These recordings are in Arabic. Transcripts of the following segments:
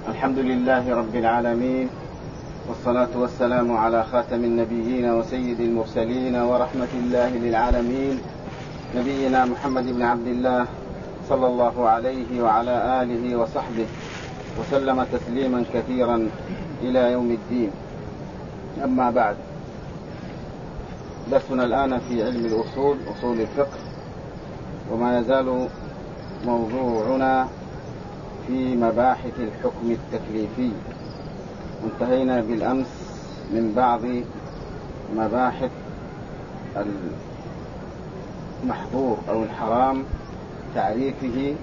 الحمد لله رب العالمين، والصلاة والسلام على خاتم النبيين وسيد المرسلين ورحمة الله للعالمين، نبينا محمد بن عبد الله صلى الله عليه وعلى آله وصحبه وسلم تسليما كثيرا إلى يوم الدين. أما بعد، درسنا الآن في علم الأصول، أصول الفقه، وما يزال موضوعنا في مباحث الحكم التكليفي. انتهينا بالأمس من بعض مباحث المحظور أو الحرام، تعريفه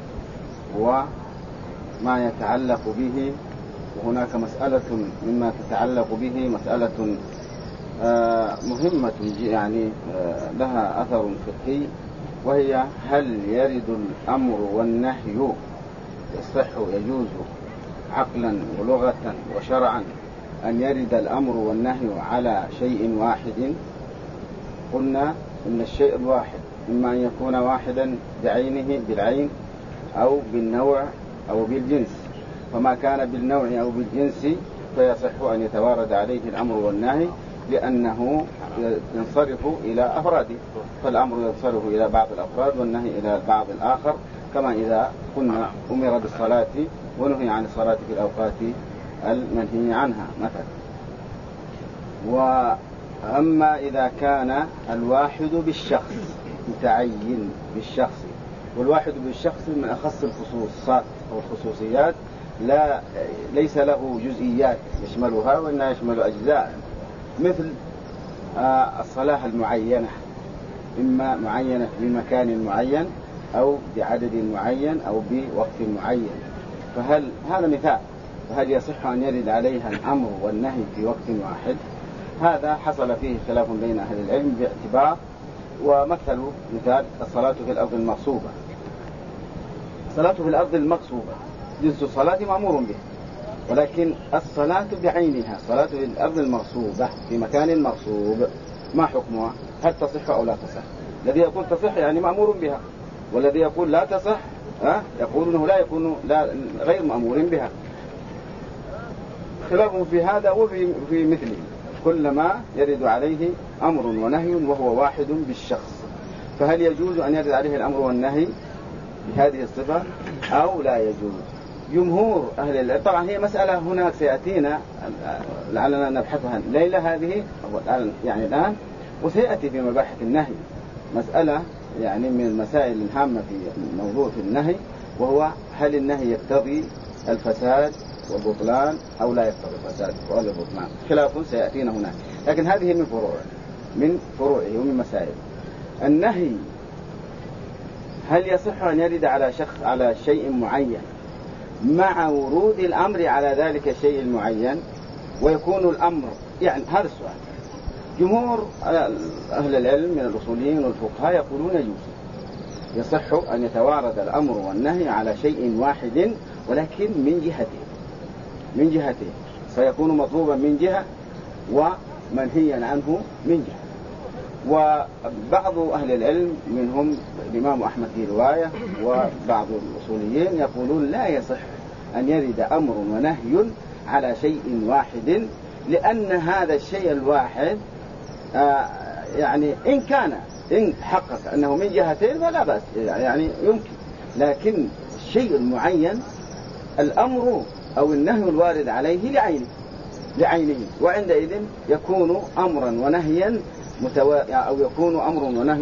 وما يتعلق به. وهناك مسألة مما تتعلق به، مسألة مهمة يعني لها أثر فقهي، وهي هل يرد الأمر والنهي يصح يجوز عقلا ولغة وشرعا أن يرد الأمر والنهي على شيء واحد؟ قلنا إن الشيء الواحد إما أن يكون واحدا بعينه بالعين أو بالنوع أو بالجنس، فما كان بالنوع أو بالجنس فيصح أن يتوارد عليه الأمر والنهي، لأنه ينصرف إلى أفراده، فالأمر ينصرف إلى بعض الأفراد والنهي إلى بعض الآخر، كما إذا قلنا أمر بالصلاة ونهي عن الصلاة في الأوقات المنهي عنها مثلا. وأما إذا كان الواحد بالشخص متعين بالشخص، والواحد بالشخص من أخص الخصوصات أو الخصوصيات، ليس له جزئيات يشملها وإنها يشمل أجزاء، مثل الصلاة المعينة، إما معينة بمكان معين أو بعدد معين أو بوقت معين. فهل هذا مثال، فهل يصح أن يرد عليها الأمر والنهي في وقت واحد؟ هذا حصل فيه خلاف بين أهل العلم باعتبار، ومثلوا مثال الصلاة في الأرض المغصوبة. الصلاة في الأرض المغصوبة جنس الصلاة مأمور به، ولكن الصلاة بعينها، صلاة في الأرض المغصوبة في مكان مغصوب، ما حكمها؟ هل تصح أو لا تصح؟ الذي يقول تصح يعني مأمور بها، والذي يقول لا تصح يقول انه لا يكون غير مأمور بها. خلاف في هذا وفي مثله، كلما يرد عليه أمر ونهي وهو واحد بالشخص، فهل يجوز أن يرد عليه الأمر والنهي بهذه الصفة أو لا يجوز؟ جمهور أهل العلم، طبعا هي مسألة هناك سيأتينا لعلنا نبحثها الليلة هذه يعني الآن، وسيأتي في مباحث النهي مسألة يعني من المسائل الهامة في موضوع في النهي، وهو هل النهي يقتضي الفساد والبطلان أو لا يقتضي الفساد ولا البطلان؟ خلاف سيأتينا هناك، لكن هذه من فروعه ومن مسائل النهي. هل يصح أن يرد على شيء معين مع ورود الأمر على ذلك الشيء المعين ويكون الأمر، يعني هذا السؤال. جمهور أهل العلم من الأصوليين والفقهاء يقولون يجوز، يصح أن يتوارد الأمر والنهي على شيء واحد، ولكن من جهتين سيكون مطلوبا من جهة ومنهيا عنه من جهة. وبعض أهل العلم منهم الإمام أحمد في رواية وبعض الأصوليين يقولون لا يصح أن يرد أمر ونهي على شيء واحد، لأن هذا الشيء الواحد يعني إن حقق أنه من جهتين فلا بأس، يعني يمكن، لكن الشيء المعين الأمر أو النهي الوارد عليه لعينه، وعندئذ يكون أمرا ونهيا أو يكون أمر ونهي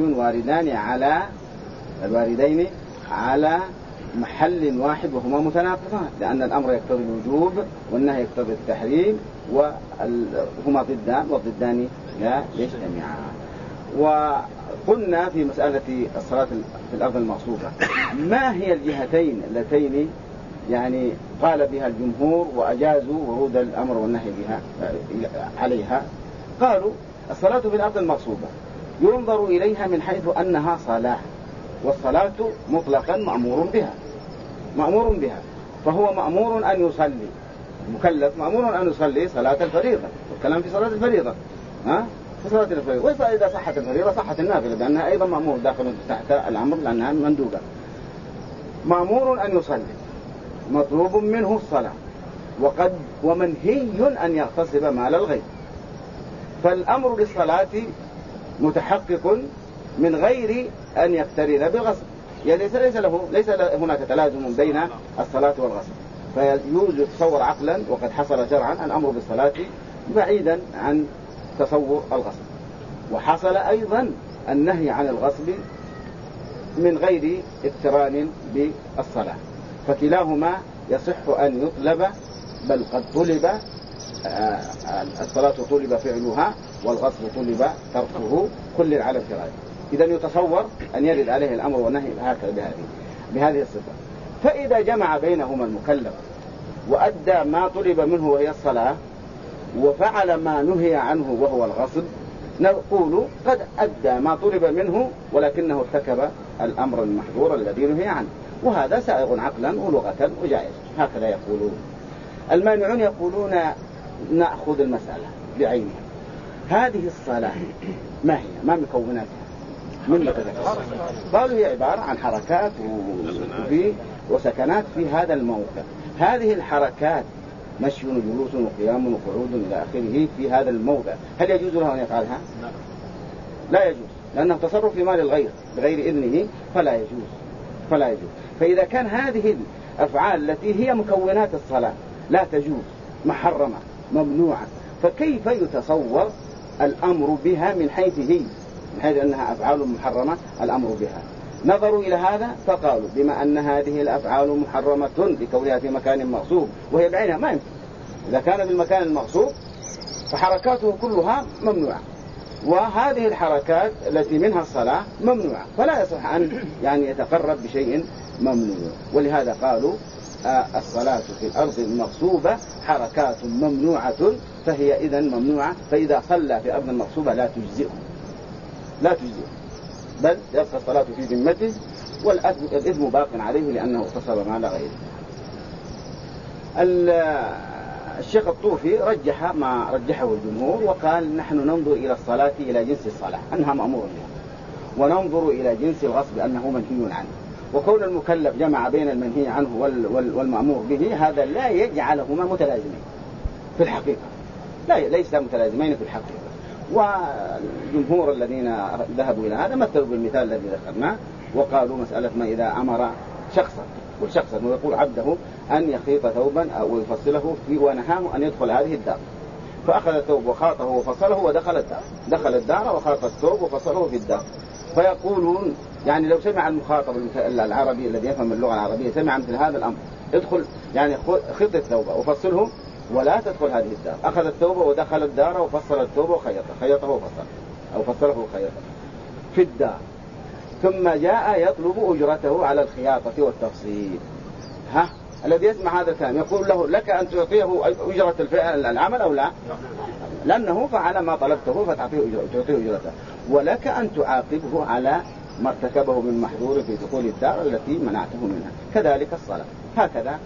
الواردين على محل واحد وهما متناقضان، لأن الأمر يقتضي الوجوب والنهي يقتضي التحريم، وهما ضدان والضدان لا يجتمعان. وقلنا في مسألة الصلاة في الأرض المغصوبة، ما هي الجهتين اللتين يعني قال بها الجمهور وأجازوا ورود الأمر والنهي بها عليها؟ قالوا الصلاة في الأرض المغصوبة ينظر إليها من حيث أنها صلاة، والصلاة مطلقا مأمور بها، فهو مأمور أن يصلي، مكلف مأمور أن يصلي صلاة الفريضة، والكلام في صلاة الفريضة في صلاة الفريضة. وإذا صحت الفريضة صحت النافلة، لأنها أيضا مأمور داخل تحت الأمر لأنها مندوبة. مأمور أن يصلي، مطلوب منه الصلاة، ومنهي أن يغتصب مال الغير. فالأمر بالصلاة متحقق من غير أن يقترن بالغصب، يعني ليس هناك تلازم بين الصلاة والغصب، فيجوز يتصور عقلا وقد حصل شرعا الأمر بالصلاة بعيدا عن تصور الغصب، وحصل أيضا النهي عن الغصب من غير اقتران بالصلاة، فكلاهما يصح أن يطلب، بل قد طلب الصلاة طلب فعلها والغصب طلب تركه، كل على انفراده. إذا يتصور أن يرد عليه الأمر والنهي هكذا بهذه الصفة. فإذا جمع بينهما المكلف وأدى ما طلب منه وهي الصلاة وفعل ما نهي عنه وهو الغصب، نقول قد أدى ما طلب منه ولكنه ارتكب الأمر المحظور الذي نهي عنه، وهذا سائغ عقلا ولغة وجائز، هكذا يقولون. المانعون يقولون نأخذ المسألة بعينها، هذه الصلاة ما هي؟ ما مكوناتها؟ من تذكر؟ قالوا هي عبارة عن حركات وسكنات في هذا الموقع. هذه الحركات مشي وجلوس وقيام وقعود إلى آخره في هذا الموضع، هل يجوز له أن يفعلها؟ لا يجوز، لأنه تصرف في مال الغير بغير إذنه، فلا يجوز. فإذا كان هذه الأفعال التي هي مكونات الصلاة لا تجوز، محرمة ممنوعة، فكيف يتصور الأمر بها من حيث هي، من حيث أنها أفعال محرمة الأمر بها؟ نظروا إلى هذا فقالوا بما أن هذه الأفعال محرمة لكونها في مكان مغصوب وهي بعينها ما يمكن، إذا كان في المكان المغصوب فحركاته كلها ممنوعة، وهذه الحركات التي منها الصلاة ممنوعة، فلا يصح أن يتقرب بشيء ممنوع. ولهذا قالوا الصلاة في الأرض المغصوبة حركات ممنوعة، فهي إذن ممنوعة، فإذا صلى في الأرض المغصوبة لا تجزئه، بل يبقى الصلاة في ذمته والإثم باق عليه لأنه اغتصب مال غيره. الشيخ الطوفي رجح ما رجحه الجمهور وقال نحن ننظر إلى الصلاة إلى جنس الصلاة أنها مأمور بها، وننظر إلى جنس الغصب أنه منهي عنه، وكون المكلف جمع بين المنهي عنه والمأمور به هذا لا يجعلهما متلازمين في الحقيقة، ليس متلازمين في الحقيقة. والجمهور الذين ذهبوا إلى هذا مثلوا بالمثال الذي ذكرناه وقالوا مسألة ما إذا أمر شخصا ويقول عبده أن يخيط ثوبا أو يفصله فيه ونهاه أن يدخل هذه الدار، فأخذ الثوب وخاطه وفصله ودخل الدار، دخل الدار وخاط الثوب وفصله في الدار، فيقولون لو سمع المخاطب العربي الذي يفهم اللغة العربية سمع مثل هذا الأمر ادخل خط الثوب وفصله ولا تدخل هذه الدار، أخذ الثوب ودخل الدار وفصل الثوب خيطه وفصل أو فصله وخيطه في الدار، ثم جاء يطلب أجرته على الخياطة والتفصيل، الذي يسمع هذا الكلام يقول له لك أن تعطيه أجرة العمل أو لا؟ لأنه فعل ما طلبته فتعطيه أجرته، ولك أن تعاقبه على ما ارتكبه من محظور في دخول الدار التي منعته منها. كذلك الصلاة هكذا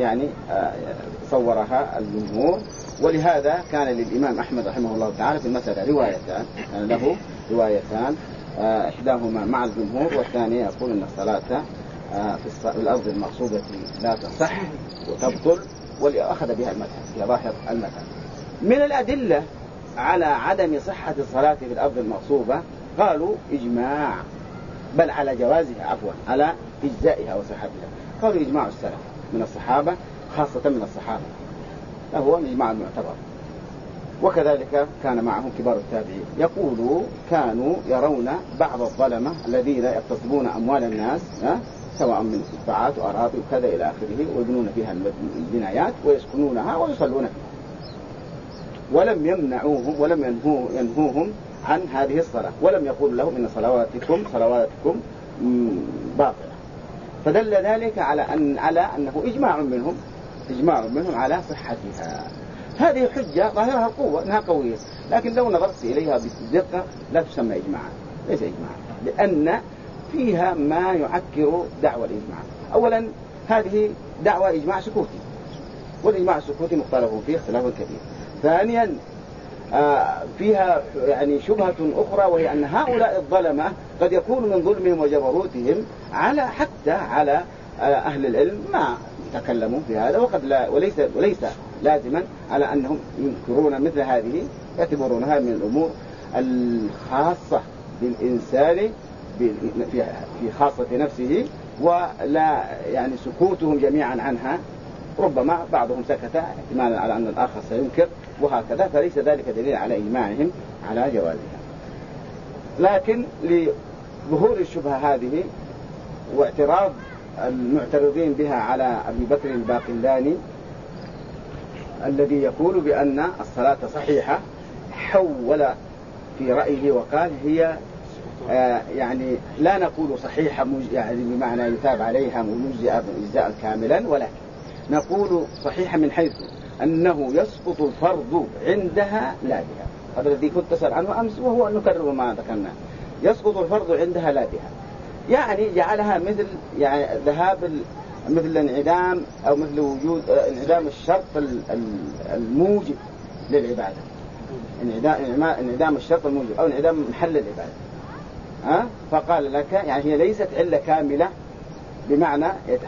صورها الجمهور. ولهذا كان للإمام أحمد رحمه الله تعالى في المسألة روايتان، له روايتان، إحداهما مع الجمهور والثانية يقول أن الصلاة في الأرض المغصوبة لا تصح وتبطل، ولأخذ بها المذهب في ظاهر المذهب. من الأدلة على عدم صحة الصلاة في الأرض المغصوبة قالوا إجماع، بل على جوازها عفوا على إجزائها وصحتها، قالوا إجماع السلف من الصحابة خاصة من الصحابة هو الإجماع المعتبر، وكذلك كان معهم كبار التابعين. يقولوا كانوا يرون بعض الظلمة الذين يغتصبون أموال الناس سواء من قطاعات وأراضي وكذا إلى آخره ويبنون فيها البنايات ويسكنونها ويصلون فيها، ولم يمنعوهم ولم ينهوهم عن هذه الصلاة، ولم يقول لهم إن صلواتكم باطلة، فدل ذلك على أنه إجماع منهم على صحتها. هذه حجة ظاهرها القوة أنها قوية، لكن لو نظرت إليها بدقة لا تسمى إجماعا، ليس إجماعا، لأن فيها ما يعكر دعوى الإجماع. أولا هذه دعوى إجماع سكوتي، والإجماع السكوتي مختلف فيه اختلافا كبير. ثانيا فيها شبهة أخرى، وهي أن هؤلاء الظلمة قد يكون من ظلمهم وجبروتهم حتى على أهل العلم تكلموا في هذا، وقد لا وليس لازما على أنهم ينكرون مثل هذه، يعتبرونها من الأمور الخاصة بالإنسان في خاصة نفسه، ولا يعني سكوتهم جميعا عنها، ربما بعضهم سكت احتمالا على أن الآخر سينكر وهكذا، فليس ذلك دليل على إجماعهم على جوازها. لكن لظهور الشبهة هذه واعتراض المعترضين بها على أبي بكر الباقلاني الذي يقول بأن الصلاة صحيحة، حول في رأيه وقال هي يعني لا نقول صحيحة يعني بمعنى يثاب عليها مجزئة إجزاء كاملا، ولكن نقول صحيحة من حيث أنه يسقط الفرض عندها لا بها. هذا الذي كنت أسأل عنه أمس، وهو أن نكرر ما ذكرنا، يسقط الفرض عندها لا بها، يعني جعلها مثل يعني مثل الانعدام أو مثل وجود انعدام الشرط الموجب للعبادة، انعدام الشرط الموجب أو انعدام محل العبادة. فقال لك يعني هي ليست علة كاملة بمعنى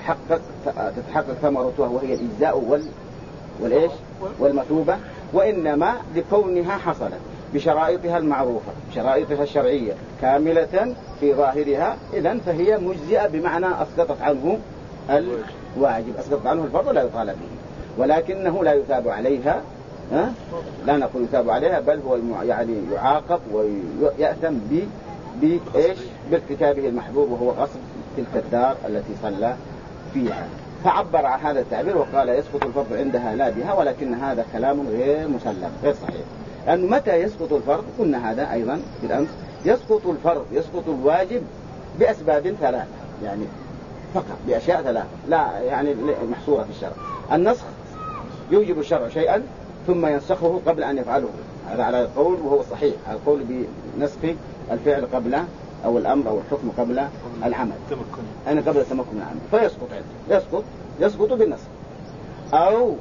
تتحقق ثمرتها وهي الإجزاء والإيش والمثوبة، وإنما لكونها حصلت بشرائطها المعروفة، شرائطها الشرعية كاملة في ظاهرها، إذن فهي مجزئة بمعنى أسقطت عنه الواجب، أسقطت عنه الفرض لا يطالب به، ولكنه لا يثاب عليها. لا نقول يثاب عليها، بل هو يعني يعاقب ويأثم بإيش بارتكابه المحظور، وهو غصب تلك الدار التي صلى فيها. فعبر عن هذا التعبير وقال يسقط الفرض عندها لا بها، ولكن هذا كلام غير مسلم غير صحيح. لأنه متى يسقط الفرض؟ قلنا هذا أيضا بالأمس، يسقط الفرض يسقط الواجب بأسباب ثلاثة، يعني فقط بأشياء ثلاثة لا يعني محصورة في الشرع. النسخ، يوجب الشرع شيئا ثم ينسخه قبل أن يفعله، هذا على القول وهو صحيح، على القول بنسخ الفعل قبل أو الأمر أو الحكم قبل العمل، أنا قبل تمكن العمل، فيسقط يسقط بالنسخ، أو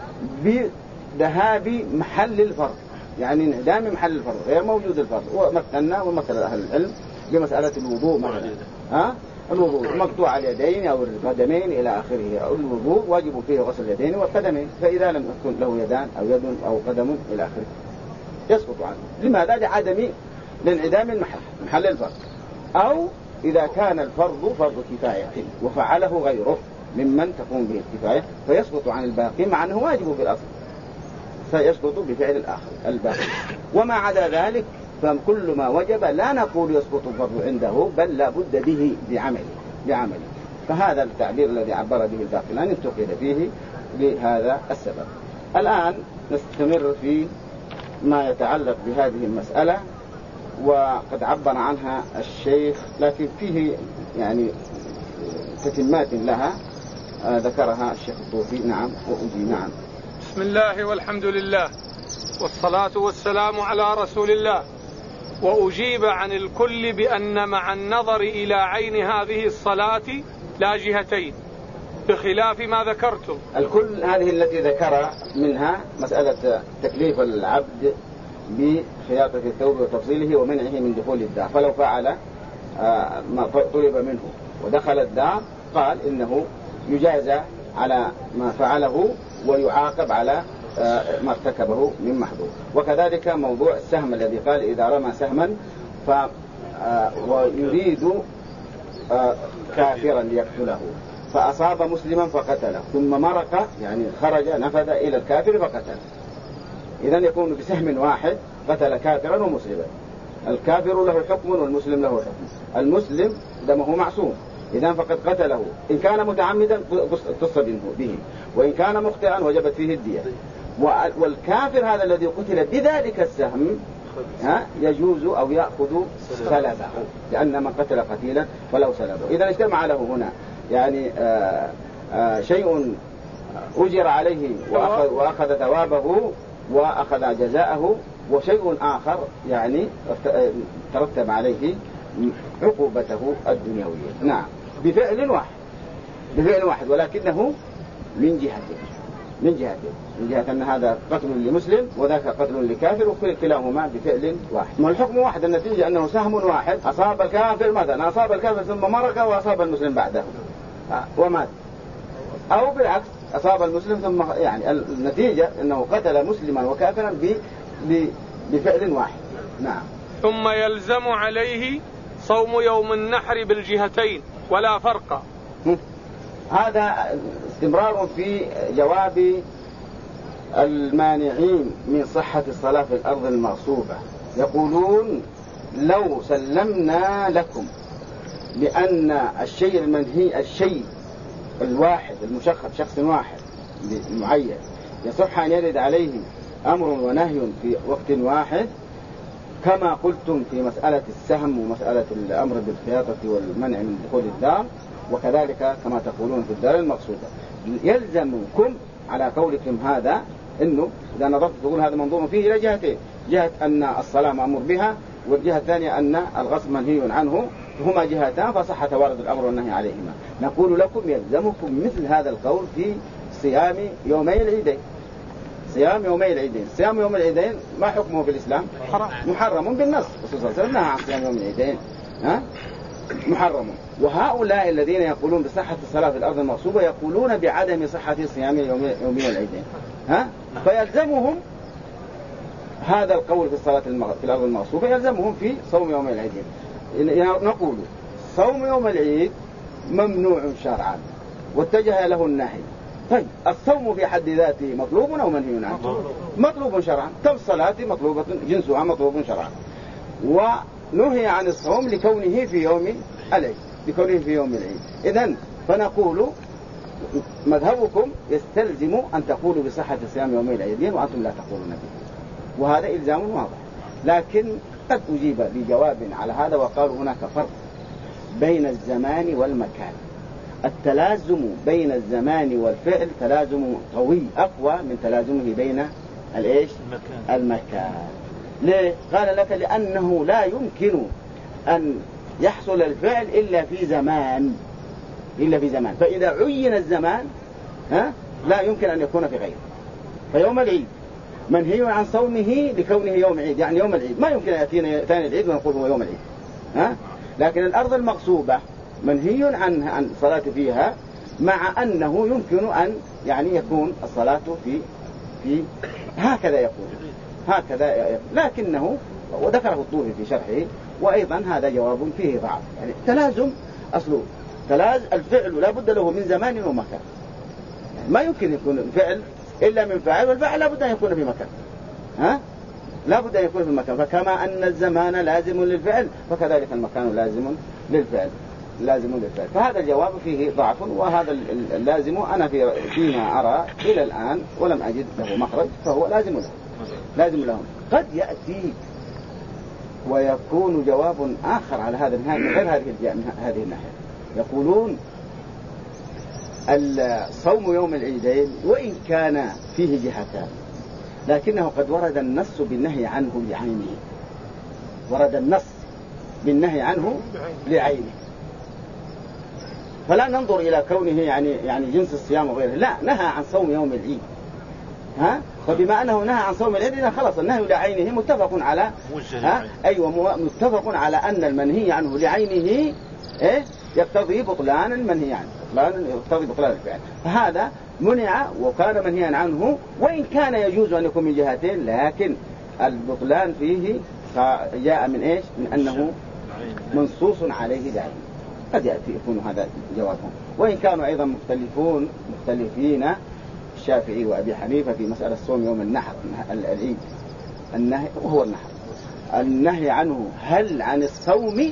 بذهاب محل الفرض، يعني انعدام محل الفرض غير موجود الفرض. ومثلنا ومثل أهل العلم بمسألة الوضوء مثلا، الوضوء مقطوع اليدين أو القدمين إلى آخره، الوضوء واجب فيه غسل اليدين والقدمين، فإذا لم يكن له يدان أو يد أو قدم إلى آخره يسقط عنه. لماذا؟ لعدم لانعدام محل الفرض. أو إذا كان الفرض فرض كفاية وفعله غيره ممن تقوم به الكفاية فيسقط عن الباقي مع أنه واجب في الأصل، فيسقط بفعل الآخر الباقي. وما عدا ذلك فكل ما وجب لا نقول يسقط الفرض عنده، بل لا بد به بعمله. فهذا التعبير الذي عبر به الباقلاني انتقد فيه لهذا السبب. الآن نستمر في ما يتعلق بهذه المسألة، وقد عبر عنها الشيخ لكن فيه يعني تتمات لها ذكرها الشيخ الطوفي. نعم وأجي. نعم. بسم الله والحمد لله والصلاة والسلام على رسول الله. وأجيب عن الكل بأن مع النظر إلى عين هذه الصلاة لا جهتين، بخلاف ما ذكرتم. الكل هذه التي ذكر منها مسألة تكليف العبد بخياطة الثوب وتفصيله ومنعه من دخول الدار، فلو فعل ما طلب منه ودخل الدار قال إنه يجازى على ما فعله ويعاقب على ما ارتكبه من محظور. وكذلك موضوع السهم الذي قال إذا رمى سهما ويريد كافرا ليقتله فأصاب مسلما فقتله ثم مرق يعني خرج نفذ إلى الكافر فقتله، إذن يكون بسهم واحد قتل كافرا ومسلما. الكافر له حكم والمسلم له حكم. المسلم دمه معصوم، إذن فقد قتله إن كان متعمدا اقتص به، وإن كان مخطئا وجبت فيه الدية. والكافر هذا الذي قتل بذلك السهم يجوز أو يأخذ سلبه، لأن من قتل قتيلا ولو سلبه. إذا اجتمع له هنا يعني شيء أجر عليه وأخذ ثوابه وأخذ جزاءه، وشيء آخر يعني ترتب عليه عقوبته الدنيوية. نعم بفعل واحد ولكنه من جهة أن هذا قتل لمسلم وذاك قتل لكافر، وكلاهما بفعل واحد. والحكم واحد، النتيجة أنه سهم واحد أصاب الكافر مثلا، أصاب الكافر ثم مرق وأصاب المسلم بعده ومات، أو بالعكس أصاب المسلم ثم يعني النتيجة أنه قتل مسلما وكافرا بفعل واحد. نعم. ثم يلزم عليه صوم يوم النحر بالجهتين ولا فرق. هذا استمرار في جواب المانعين من صحة الصلاة في الأرض المغصوبة. يقولون لو سلمنا لكم بأن الشيء المنهي، الشيء الواحد المشخص، شخص واحد معين يصح أن يرد عليه أمر ونهي في وقت واحد، كما قلتم في مسألة السهم ومسألة الأمر بالخياطة والمنع من دخول الدار، وكذلك كما تقولون في الدار المقصودة. يلزمكم على قولكم هذا أنه إذا نظرت تقول هذا منظور فيه إلى جهتين: جهة أن الصلاة مأمور بها، والجهة الثانية أن الغصب منهي عنه، هما جهتان فصح توارد الأمر والنهي عليهما. نقول لكم يلزمكم مثل هذا القول في صيام يومي العيدين. صيام يومي العيدين، صيام يوم العيدين ما حكمه في الإسلام؟ محرم بالنص. الرسول صلى الله عليه وسلم نهى عن صيام يوم العيدين، محرم. وهؤلاء الذين يقولون بصحة الصلاة في الأرض المغصوبة يقولون بعدم صحة صيام يومي العيدين، فيلزمهم هذا القول في الصلاة في الأرض المغصوبة، يلزمهم في صوم يوم العيدين. نقول صوم يوم العيد ممنوع شرعا واتجه له النهي. طيب الصوم في حد ذاته مطلوب أو منهي عنه؟ مطلوب شرعا. كالصلاة مطلوبة جنسها مطلوب شرعا، ونهي عن الصوم لكونه في يوم العيد، لكونه في يوم العيد. إذن فنقول مذهبكم يستلزم أن تقولوا بصحة صيام يوم العيدين وأنتم لا تقولون به، وهذا إلزام واضح. لكن قد أجيب بجواب على هذا وقالوا هناك فرق بين الزمان والمكان. التلازم بين الزمان والفعل تلازم قوي أقوى من تلازمه بين المكان. ليه؟ قال لك لأنه لا يمكن أن يحصل الفعل إلا في زمان، فإذا عين الزمان لا يمكن أن يكون في غيره. فيوم العيد منهي عن صومه لكونه يوم عيد، يعني يوم العيد ما يمكن يأتينا ثاني العيد ونقول هو يوم العيد. لكن الأرض المغصوبة منهي عن الصلاة فيها، مع أنه يمكن أن يعني يكون الصلاة في هكذا يقول، لكنه وذكره الطوفي في شرحه، وأيضا هذا جواب فيه ضعف. يعني تلازم أصله الفعل لا بد له من زمان ومكان، يعني ما يمكن يكون الفعل إلا من فاعل، والفاعل لا بد أن يكون في مكان، لا بد أن يكون في المكان. فكما أن الزمان لازم للفعل فكذلك المكان لازم للفعل. فهذا الجواب فيه ضعف، وهذا اللازم أنا فيما أرى إلى الآن ولم أجد له مخرج، فهو لازم له. قد يأتي ويكون جواب آخر على هذا النهاية غير هذه الناحية. يقولون الصوم يوم العيدين وإن كان فيه جهتان، لكنه قد ورد النص بالنهي عنه لعينه، ورد النص بالنهي عنه لعينه، فلا ننظر إلى كونه يعني جنس الصيام وغيره، لا، نهى عن صوم يوم العيد. فبما أنه نهى عن صوم العيد خلاص النهي لعينه متفق على متفق على أن المنهي عنه لعينه يقتضي بطلان المنهي عنه، يقتضي بطلان الفعل. فهذا منع وكان منهيا عنه، وإن كان يجوز أن يكون من جهتين، لكن البطلان فيه جاء من أنه منصوص عليه بعينه. قد يأتي يكون هذا جوابهم. وإن كانوا أيضا مختلفين الشافعي وأبي حنيفة في مسألة صوم يوم النحر العيد، النهي وهو النحر، النهي عنه هل عن الصوم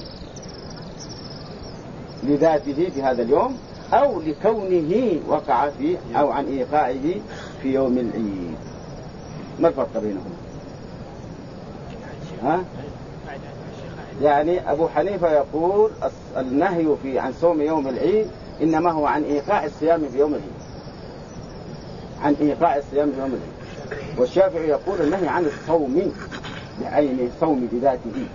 لذاته في هذا اليوم أو لكونه وقع فيه أو عن إيقاعه في يوم العيد. ما الفرق بينهم؟ يعني أبو حنيفة يقول النهي عن صوم يوم العيد إنما هو عن إيقاع الصيام في يوم العيد، والشافعي يقول النهي عن الصوم بعينه، صوم بذاته،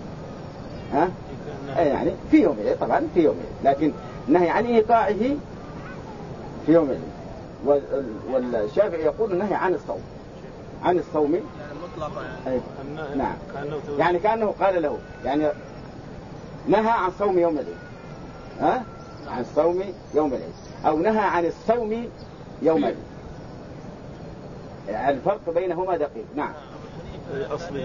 يعني في يوم العيد، طبعا في يوم العيد، لكن النهي عن إيقاعه في يوم العيد. والشافعي يقول النهي عن الصوم مطلقا. نعم، يعني كأنه قال له يعني نهى عن صوم يوم العيد، عن صوم يوم العيد، أو نهى عن الصوم يوم العيد. يعني الفرق بينهما دقيق. نعم. أصله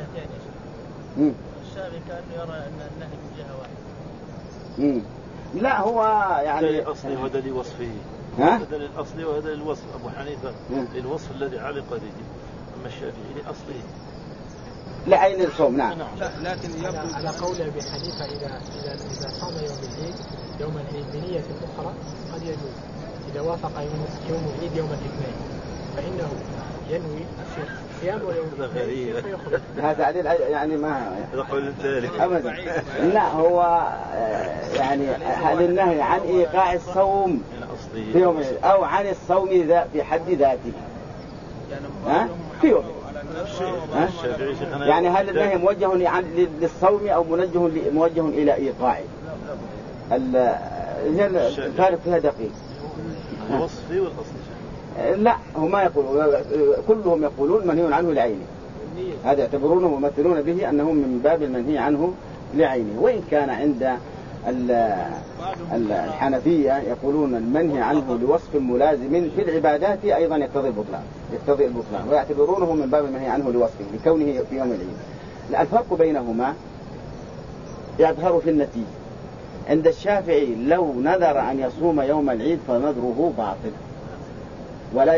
الشافعي كأنه يرى أن النهي من جهة واحدة. لا هو يعني الأصلي وهذا لوصفه. هذا الأصلي وهذا الوصف. أبو حنيفة الوصف الذي علق به، أما الشافعي لأصله لعين الصوم. نعم. لكن على قول أبي حنيفة إذا صام يوم العيد بنية أخرى قد يجوز إذا وافق يوم العيد يوم الاثنين، فإنه ينوي صيام ويوم الاثنين فيخرج. هذا تعديل يعني ما يقول ذلك أبدا. لا هو يعني هل النهي عن إيقاع الصوم في يوم العيد أو عن الصوم في حد ذاته في يوم يعني هل النهي موجه للصوم أو موجه إلى إيقاعه؟ الفارق فيها دقيق. الوصفي والأصلي لا هم يقولون كلهم يقولون منهي عنه لعينه، هذا يعتبرونه ويمثلون به أنه من باب المنهي عنه لعينه، وإن كان عند الحنفية يقولون المنهي عنه لوصف ملازم في العبادات أيضا يقتضي البطلان ويعتبرونه من باب المنهي عنه لوصفه لكونه في يوم العيد. الفرق بينهما يظهر في النتيجة. عند الشافعي لو نذر أن يصوم يوم العيد فنذره باطل ولا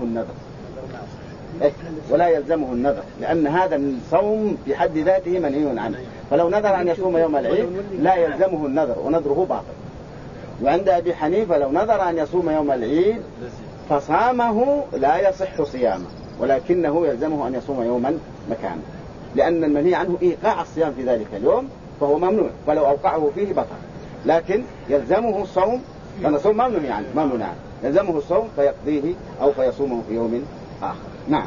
يلزمه النذر لأن هذا الصوم في حد ذاته منهي عنه، فلو نذر أن يصوم يوم العيد لا يلزمه النذر ونذره باطل. وعند أبي حنيفة لو نذر أن يصوم يوم العيد فصامه لا يصح صيامه ولكنه يلزمه أن يصوم يوما مكانه، لأن المنهي عنه إيقاع الصيام في ذلك اليوم فهو ممنوع، فلو أوقعه فيه بطل، لكن يلزمه الصوم لأن الصوم ممنوع عنه يلزمه الصوم فيقضيه أو فيصومه في يوم آخر. نعم.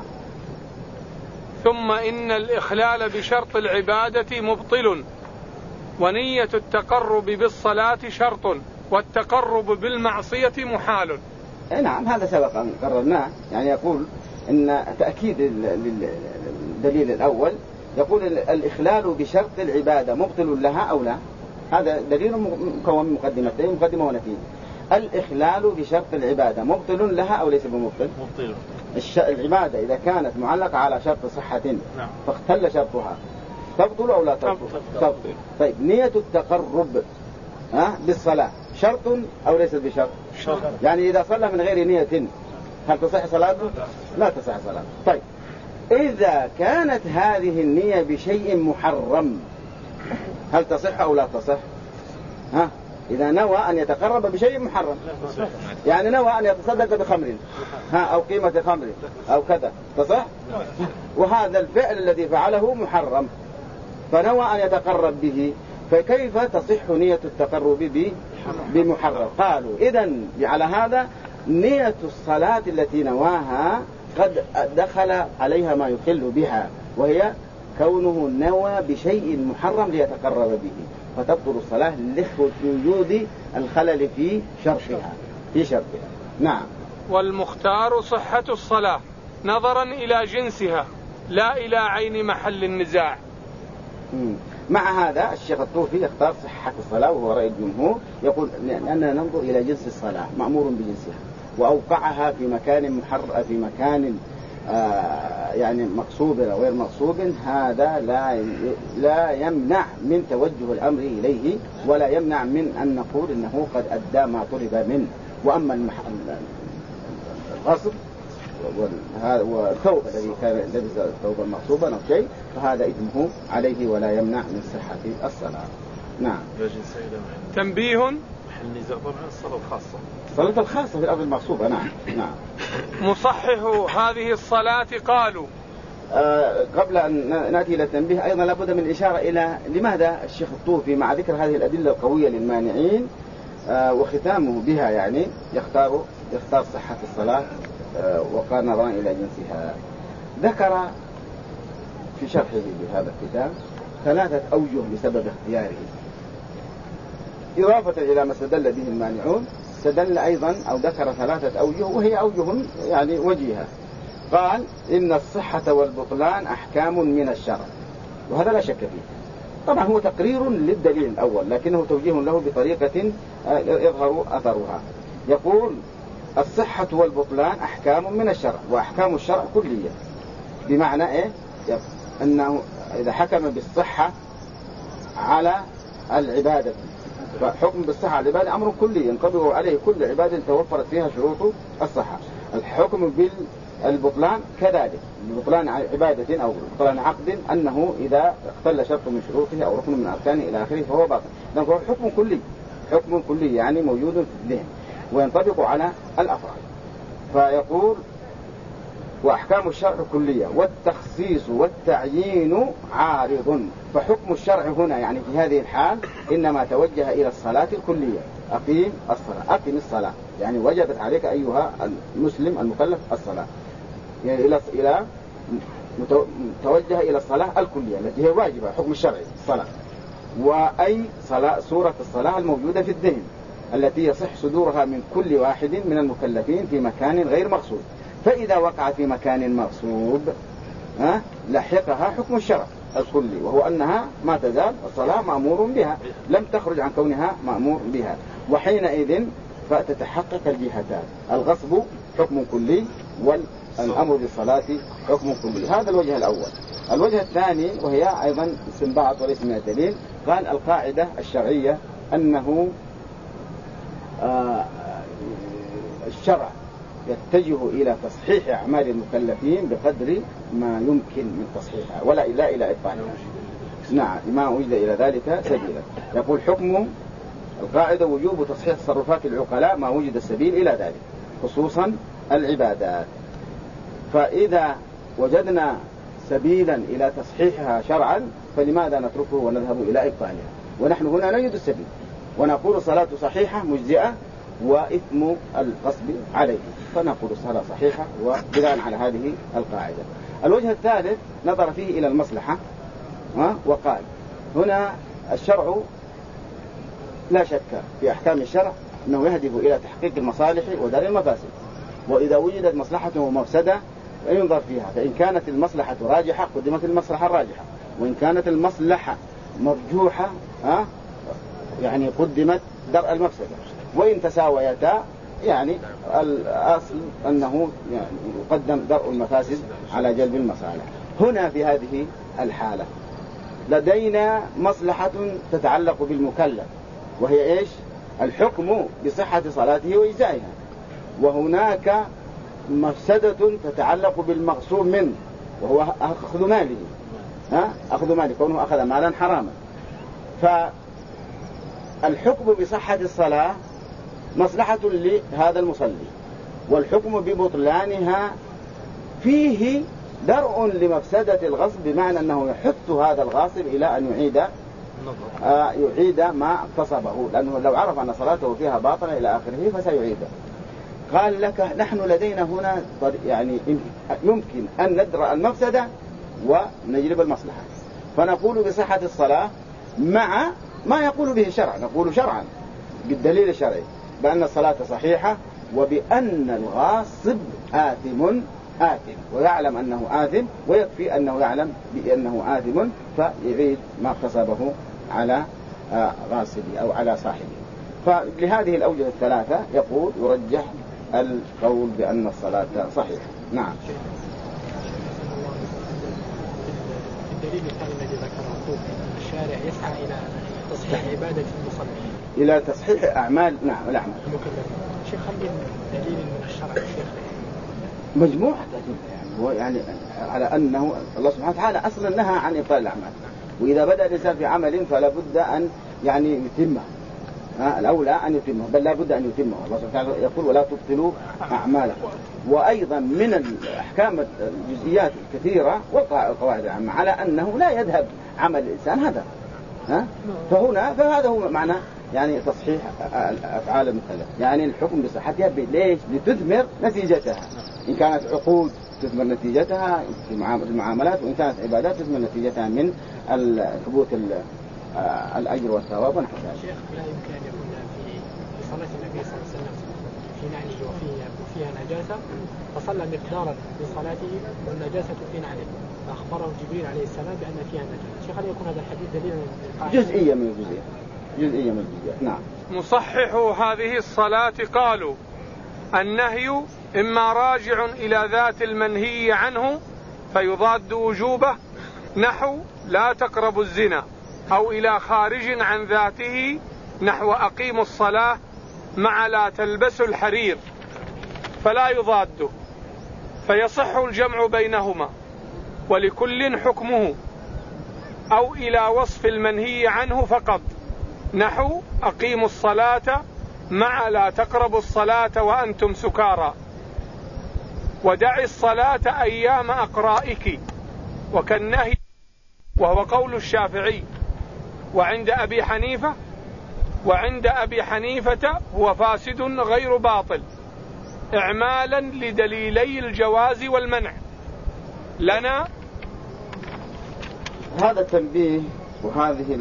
ثم إن الإخلال بشرط العبادة مبطل، ونية التقرب بالصلاة شرط، والتقرب بالمعصية محال. نعم هذا سبق أن قررناه. يعني يقول إن تأكيد الدليل الأول يقول الإخلال بشرط العبادة مبطل لها أو لا، هذا دليل مكون من مقدمتين، مقدمة ونتيجة. الإخلال بشرط العبادة مبطل لها أو ليس بمبطل؟ مبطل. العبادة إذا كانت معلقة على شرط صحة فاختل شرطها تبطل أو لا تبطل؟ طيب نية التقرب بالصلاة شرط أو ليس بشرط؟ يعني إذا صلى من غير نية هل تصح صلاته؟ لا تصح صلاته. طيب إذا كانت هذه النية بشيء محرم هل تصح أو لا تصح؟ إذا نوى أن يتقرب بشيء محرم، يعني نوى أن يتصدق بخمر أو قيمة خمر أو كذا تصح؟ وهذا الفعل الذي فعله محرم فنوى أن يتقرب به، فكيف تصح نية التقرب بمحرم؟ قالوا إذن على هذا نية الصلاة التي نواها قد دخل عليها ما يخل بها، وهي كونه نوى بشيء محرم ليتقرب به، فتبطل الصلاة لوجود الخلل في شرطها. نعم. والمختار صحة الصلاة نظرا إلى جنسها لا إلى عين محل النزاع. مع هذا الشيخ الطوفي يختار صحة الصلاة وهو رأي الجمهور، يقول لأننا ننظر إلى جنس الصلاة مأمور بجنسها وأوقعها في مكان في مكان يعني مقصوب أو غير مقصوب، هذا لا يمنع من توجه الأمر إليه ولا يمنع من أن نقول إنه قد أدى ما طلب منه. وأما الغصب والثوب الذي كان لبس ثوبا مغصوبا أو شيء فهذا إثمه عليه ولا يمنع من صحة الصلاة. نعم. تنبيه النزاع طبعا الصلاة الخاصة في الأرض المغصوبة. نعم. مصحح هذه الصلاة قالوا قبل أن نأتي إلى التنبيه أيضا لابد من الإشارة إلى لماذا الشيخ الطوفي مع ذكر هذه الأدلة القوية للمانعين وختامه بها يعني يختار صحة الصلاة وقال نظرا إلى جنسها. ذكر في شرحه بهذا الكتاب 3 أوجه لسبب اختياره، إضافة إلى ما استدل به المانعون استدل أيضا أو ذكر 3 أوجه وهي أوجه يعني وجيهة. قال إن الصحة والبطلان أحكام من الشرع، وهذا لا شك فيه. طبعا هو تقرير للدليل الأول لكنه توجيه له بطريقة يظهر أثرها. يقول الصحة والبطلان أحكام من الشرع، وأحكام الشرع كلية. بمعنى إيه؟ أنه إذا حكم بالصحة على العبادة، فحكم بالصحة على العبادة أمر كلي ينطبق عليه كل عبادة توفرت فيها شروط الصحة. الحكم بالبطلان كذلك، بطلان عبادة أو بطلان عقد، أنه إذا اختل شرط من شروطه أو ركن من أركانه إلى آخره فهو باطل. لأنه حكم كلي، حكم كلي يعني موجود في الذهن وينطبق على الأفراد. فيقول وأحكام الشرع كلية والتخصيص والتعيين عارض. فحكم الشرع هنا يعني في هذه الحال إنما توجه إلى الصلاة الكلية. أقيم الصلاة، أقيم الصلاة، يعني وجبت عليك أيها المسلم المكلف الصلاة، يعني إلى توجه إلى الصلاة الكلية التي هي واجبة حكم الشرع الصلاة، وأي صلاة صورة الصلاة الموجودة في الذهن التي يصح صدورها من كل واحد من المكلفين في مكان غير مقصود. فإذا وقع في مكان مغصوب لحقها حكم الشرع الكلي، وهو أنها ما تزال الصلاة مأمور بها، لم تخرج عن كونها مأمور بها. وحينئذ فتتحقق الجهتان، الغصب حكم كلي والأمر بالصلاة حكم كلي. هذا الوجه الأول. الوجه الثاني وهي أيضا استنباط وليس من الدليل، قال القاعدة الشرعية أنه الشرع يتجه إلى تصحيح أعمال المكلفين بقدر ما يمكن من تصحيحها ولا إلى إبطالها. نعم، ما وجد إلى ذلك سبيلا. يقول حكم القاعدة وجوب تصحيح تصرفات العقلاء ما وجد السبيل إلى ذلك، خصوصا العبادات. فإذا وجدنا سبيلا إلى تصحيحها شرعا فلماذا نتركه ونذهب إلى إبطالها؟ ونحن هنا نجد السبيل ونقول صلاة صحيحة مجزئة وإثم الغصب عليه، فنقول الصلاة صحيحة وبناء على هذه القاعدة. الوجه الثالث نظر فيه إلى المصلحة وقال هنا الشرع لا شك في أحكام الشرع أنه يهدف إلى تحقيق المصالح ودرء المفاسد، وإذا وجدت مصلحة ومفسدة ينظر فيها، فإن كانت المصلحة راجحة قدمت المصلحة الراجحة، وإن كانت المصلحة مرجوحة يعني قدمت درء المفسدة، وإن تساويتا يعني الأصل أنه يعني يقدم درء المفاسد على جلب المصالح. هنا في هذه الحالة لدينا مصلحة تتعلق بالمكلف وهي إيش؟ الحكم بصحة صلاته وإجزائها، وهناك مفسدة تتعلق بالمغصوب منه وهو أخذ ماله، أخذ ماله كونه أخذ مالا حراما. فالحكم بصحة الصلاة مصلحة لهذا المصلي، والحكم ببطلانها فيه درء لمفسدة الغصب، بمعنى أنه يحث هذا الغاصب إلى أن يعيد ما اغتصبه، لأنه لو عرف أن صلاته فيها باطلة إلى آخره فسيعيده. قال لك نحن لدينا هنا يعني يمكن أن ندرأ المفسدة ونجلب المصلحة، فنقول بصحة الصلاة مع ما يقول به الشرع، نقول شرعا بالدليل الشرعي بأن الصلاة صحيحة وبأن الغاصب آثم ويعلم أنه آثم، ويكفي أنه يعلم بأنه آثم فيعيد ما اغتصبه على غاصبه أو على صاحبه. فلهذه الأوجه الثلاثة يقول يرجح القول بأن الصلاة صحيحة. نعم. الدليل الثاني الذي ذكره الشارع يسعى إلى تصحيح عبادة المصلين، إلى تصحيح أعمال الأعمال. شيخ خلي دليل من الشرع الشيخ مجموعة يعني على أنه الله سبحانه وتعالى أصلا نهى عن إبطال الأعمال، وإذا بدأ الإنسان في عمل فلا بد أن يعني يتمه، الأولى أن يتمه، بل لا بد أن يتمه. الله سبحانه وتعالى يقول ولا تبطلوا أعمالكم. وأيضا من الأحكام الجزئيات الكثيرة والقواعد العامة على أنه لا يذهب عمل الإنسان هذا، فهذا هو معنى يعني تصحيح أفعال المكلف، يعني الحكم بصحتها ليش؟ لتثمر نتيجتها، إن كانت عقود تثمر نتيجتها في المعاملات، وإن كانت عبادات تثمر نتيجتها من ثبوت الأجر والثواب ونحو ذلك. شيخ لا يمكن أن يكون في صلاة النبي صلى الله عليه وسلم في نعله وفيها نجاسة فصلى مقدارا من صلاته والنجاسة في نعله، فأخبره جبريل عليه السلام بأن فيها نجاسة. شيخ هل يكون هذا الحديث دليلا جزئية من الجزئيات؟ جزئية من الجزئيات. نعم. مصححوا هذه الصلاة قالوا النهي إما راجع إلى ذات المنهي عنه فيضاد وجوبه، نحو لا تقربوا الزنا، أو إلى خارج عن ذاته، نحو أقيموا الصلاة مع لا تلبسوا الحرير، فلا يضاده، فيصح الجمع بينهما ولكل حكمه، أو إلى وصف المنهي عنه فقط، نحو أقيموا الصلاة مع لا تقربوا الصلاة وأنتم سكارى، ودعي الصلاة أيام أقرائك، وكالنهي، وهو قول الشافعي وعند أبي حنيفة هو فاسد غير باطل، إعمالا لدليلي الجواز والمنع. لنا هذا التنبيه وهذه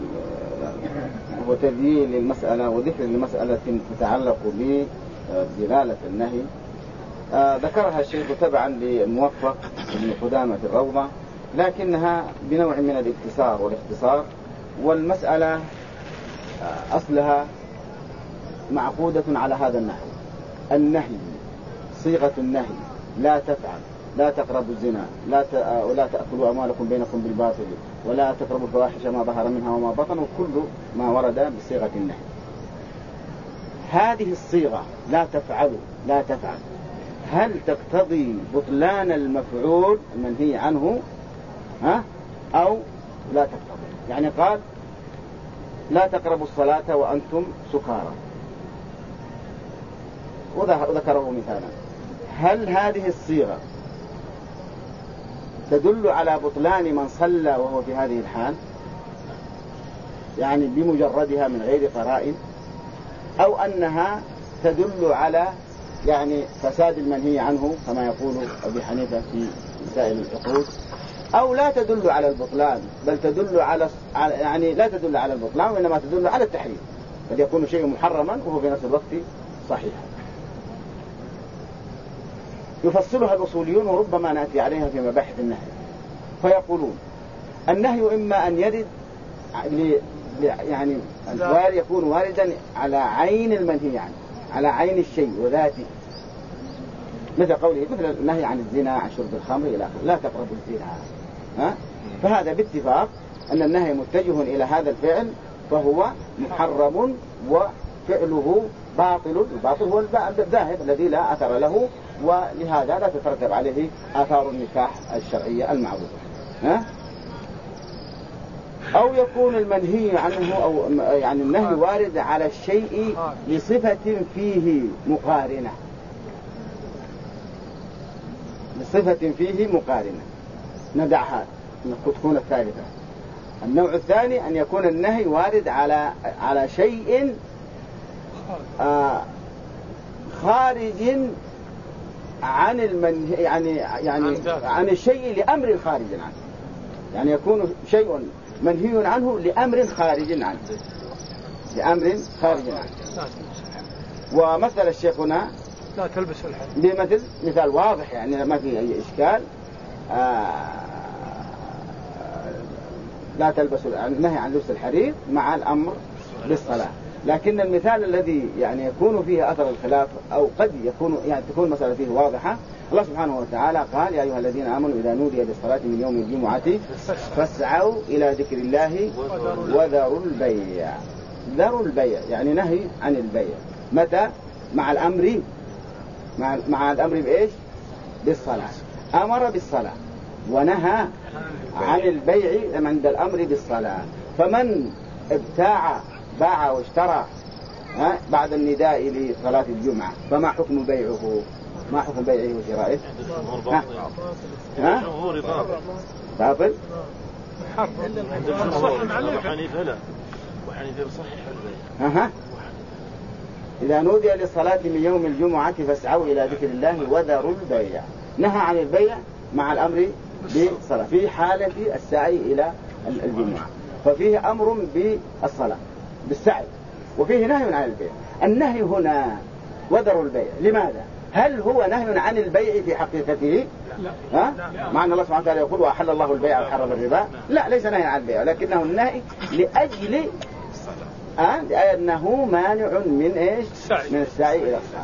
وتبيين للمسألة وذكر لمسألة تتعلق بدلالة النهي ذكرها الشيخ تبعا للموفق ابن قدامة الروضة، لكنها بنوع من الاختصار والاختصار، والمسألة أصلها معقودة على هذا النحو. النهي صيغة النهي لا تفعل، لا تقربوا الزنا، ولا تأكلوا أموالكم بينكم بالباطل، ولا تقربوا الفواحش ما ظهر منها وما بطن، وكل ما ورد بصيغة النهي. هذه الصيغة لا تفعلوا لا تفعل، هل تقتضي بطلان المفعول المنهي عنه أو لا تقتضي؟ يعني قال لا تقربوا الصلاة وأنتم سكارى، وذكره مثالا. هل هذه الصيغة تدل على بطلان من صلى وهو في هذه الحال، يعني بمجردها من غير قرائن، أو أنها تدل على يعني فساد المنهي عنه كما يقول أبي حنيفة في مسائل العقود، أو لا تدل على البطلان بل تدل على يعني لا تدل على البطلان وإنما تدل على التحريم، قد يكون شيء محرما وهو في نفس الوقت صحيحا. يفصلها الأصوليون وربما نأتي عليها في مباحث النهي، فيقولون النهي إما أن يرد يعني يكون واردا على عين المنهي عنه، على عين الشيء وذاته، مثل قوله مثل النهي عن الزنا، عن شرب الخمر إلى آخره، لا تقربوا الزنا، فهذا باتفاق أن النهي متجه إلى هذا الفعل فهو محرم وفعله باطل. الباطل هو الذاهب الذي لا أثر له، ولهذا لا تترتب عليه آثار النكاح الشرعية المعروفة. أو يكون المنهي عنه أو يعني النهي وارد على الشيء لصفة فيه مقارنة، لصفة فيه مقارنة، ندعها تكون الثالثة. النوع الثاني أن يكون النهي وارد على شيء خارج عن المنهي، يعني عن الشيء لأمر خارج عنه، يعني يكون شيء منهي عنه لأمر خارج عنه، لأمر خارج عنه. ومثل الشيخ هنا لا تلبس الحرير بمثل مثال واضح، يعني ما في أي إشكال. لا تلبسوا، النهي عن لبس الحرير مع الأمر بالصلاة، لكن المثال الذي يعني يكون فيه أثر الخلاف أو قد يكون يعني تكون مسألة فيه واضحة، الله سبحانه وتعالى قال يا أيها الذين آمنوا إذا نودي للصلاة من يوم الجمعة فاسعوا إلى ذكر الله وذروا البيع. ذروا البيع يعني نهي عن البيع، متى؟ مع الأمر بإيش؟ بالصلاة. أمر بالصلاة ونهى عن البيع عند الأمر بالصلاة. فمن باع واشترى بعد النداء لصلاة الجمعة فما حكم بيعه؟ ما حكم بيعه وشرائه؟ باطل؟ وحنيفة لا، وحنيفة صحيح البيع. إذا نودي للصلاة من يوم الجمعة فاسعوا إلى ذكر الله وذروا البيع. نهى عن البيع مع الأمر بالصلاة في حالة السعي إلى الجمعة، ففيه أمر بالصلاة بالسعي وفيه نهي عن البيع. النهي هنا وذروا البيع لماذا؟ هل هو نهي عن البيع في حقيقته؟ لا. مع أن الله سبحانه وتعالى يقول وأحل الله البيع وحرم الربا، لا، ليس نهي عن البيع، لكنه النهي لأجل لأنه مانع من إيش؟ من السعي إلى الصلاة.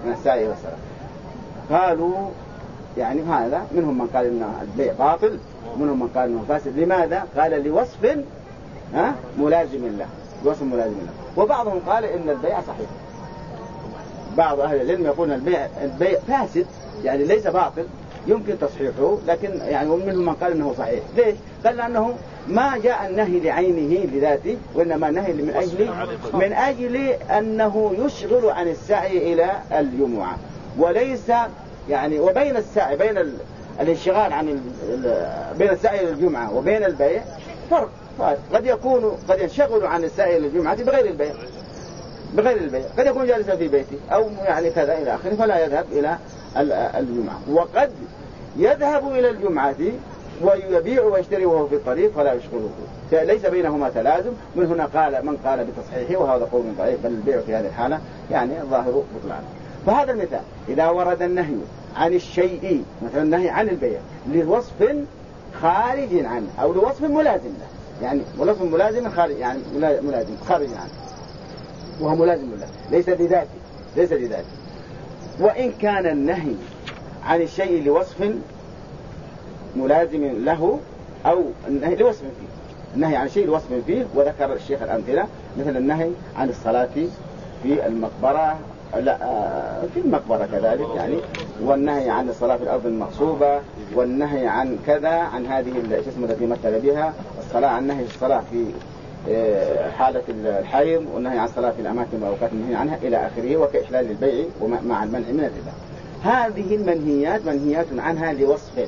من السعي إلى الصلاة. قالوا يعني هذا منهم من قال إن البيع باطل ومنهم من قال إنه فاسد. لماذا؟ قال لوصف ملازم له، لوصف ملازم له. وبعضهم قال إن البيع صحيح. بعض أهل العلم يقول البيع فاسد يعني ليس باطل يمكن تصحيحه، لكن يعني ومنهم من قال إنه صحيح. ليش؟ قال لأنه ما جاء النهي لعينه لذاته، وإنما النهي من أجل أنه يشغل عن السعي إلى الجمعة، وليس يعني وبين السعي بين الانشغال عن بين السعي إلى الجمعة وبين البيع فرق. قد ينشغل عن السعي إلى الجمعة بغير البيع، قد يكون جالسا في بيته أو يعني كذا إلى آخره فلا يذهب إلى الجمعة، وقد يذهب إلى الجمعة ويبيع ويشتري وهو في الطريق فلا يشغله، ليس بينهما تلازم. من هنا قال من قال بتصحيحه وهذا قول ضعيف، بل البيع في هذه الحالة يعني الظاهر بطلان. فهذا المثال إذا ورد النهي عن الشيء مثلا النهي عن البيع لوصف خارج عنه أو لوصف ملازم له، يعني وصف ملازم خارج يعني ملازم خارج عنه وهو ملازم له ليس لذاته. وإن كان النهي عن الشيء لوصف ملازم له أو النهي لوصف فيه، النهي عن شيء لوصف فيه، وذكر الشيخ الأمثلة مثل النهي عن الصلاة في المقبرة، لا في المقبرة كذلك يعني، والنهي عن الصلاة في الأرض المغصوبة، والنهي عن كذا عن هذه الجسم التي مثل بها الصلاة، عن نهي الصلاة في حالة الحيض، والنهي عن الصلاة في الأماكن والأوقات المنهي عنها إلى آخره، وكإحلال البيع ومع المنع من الربا. هذه المنهيات منهيات عنها لوصف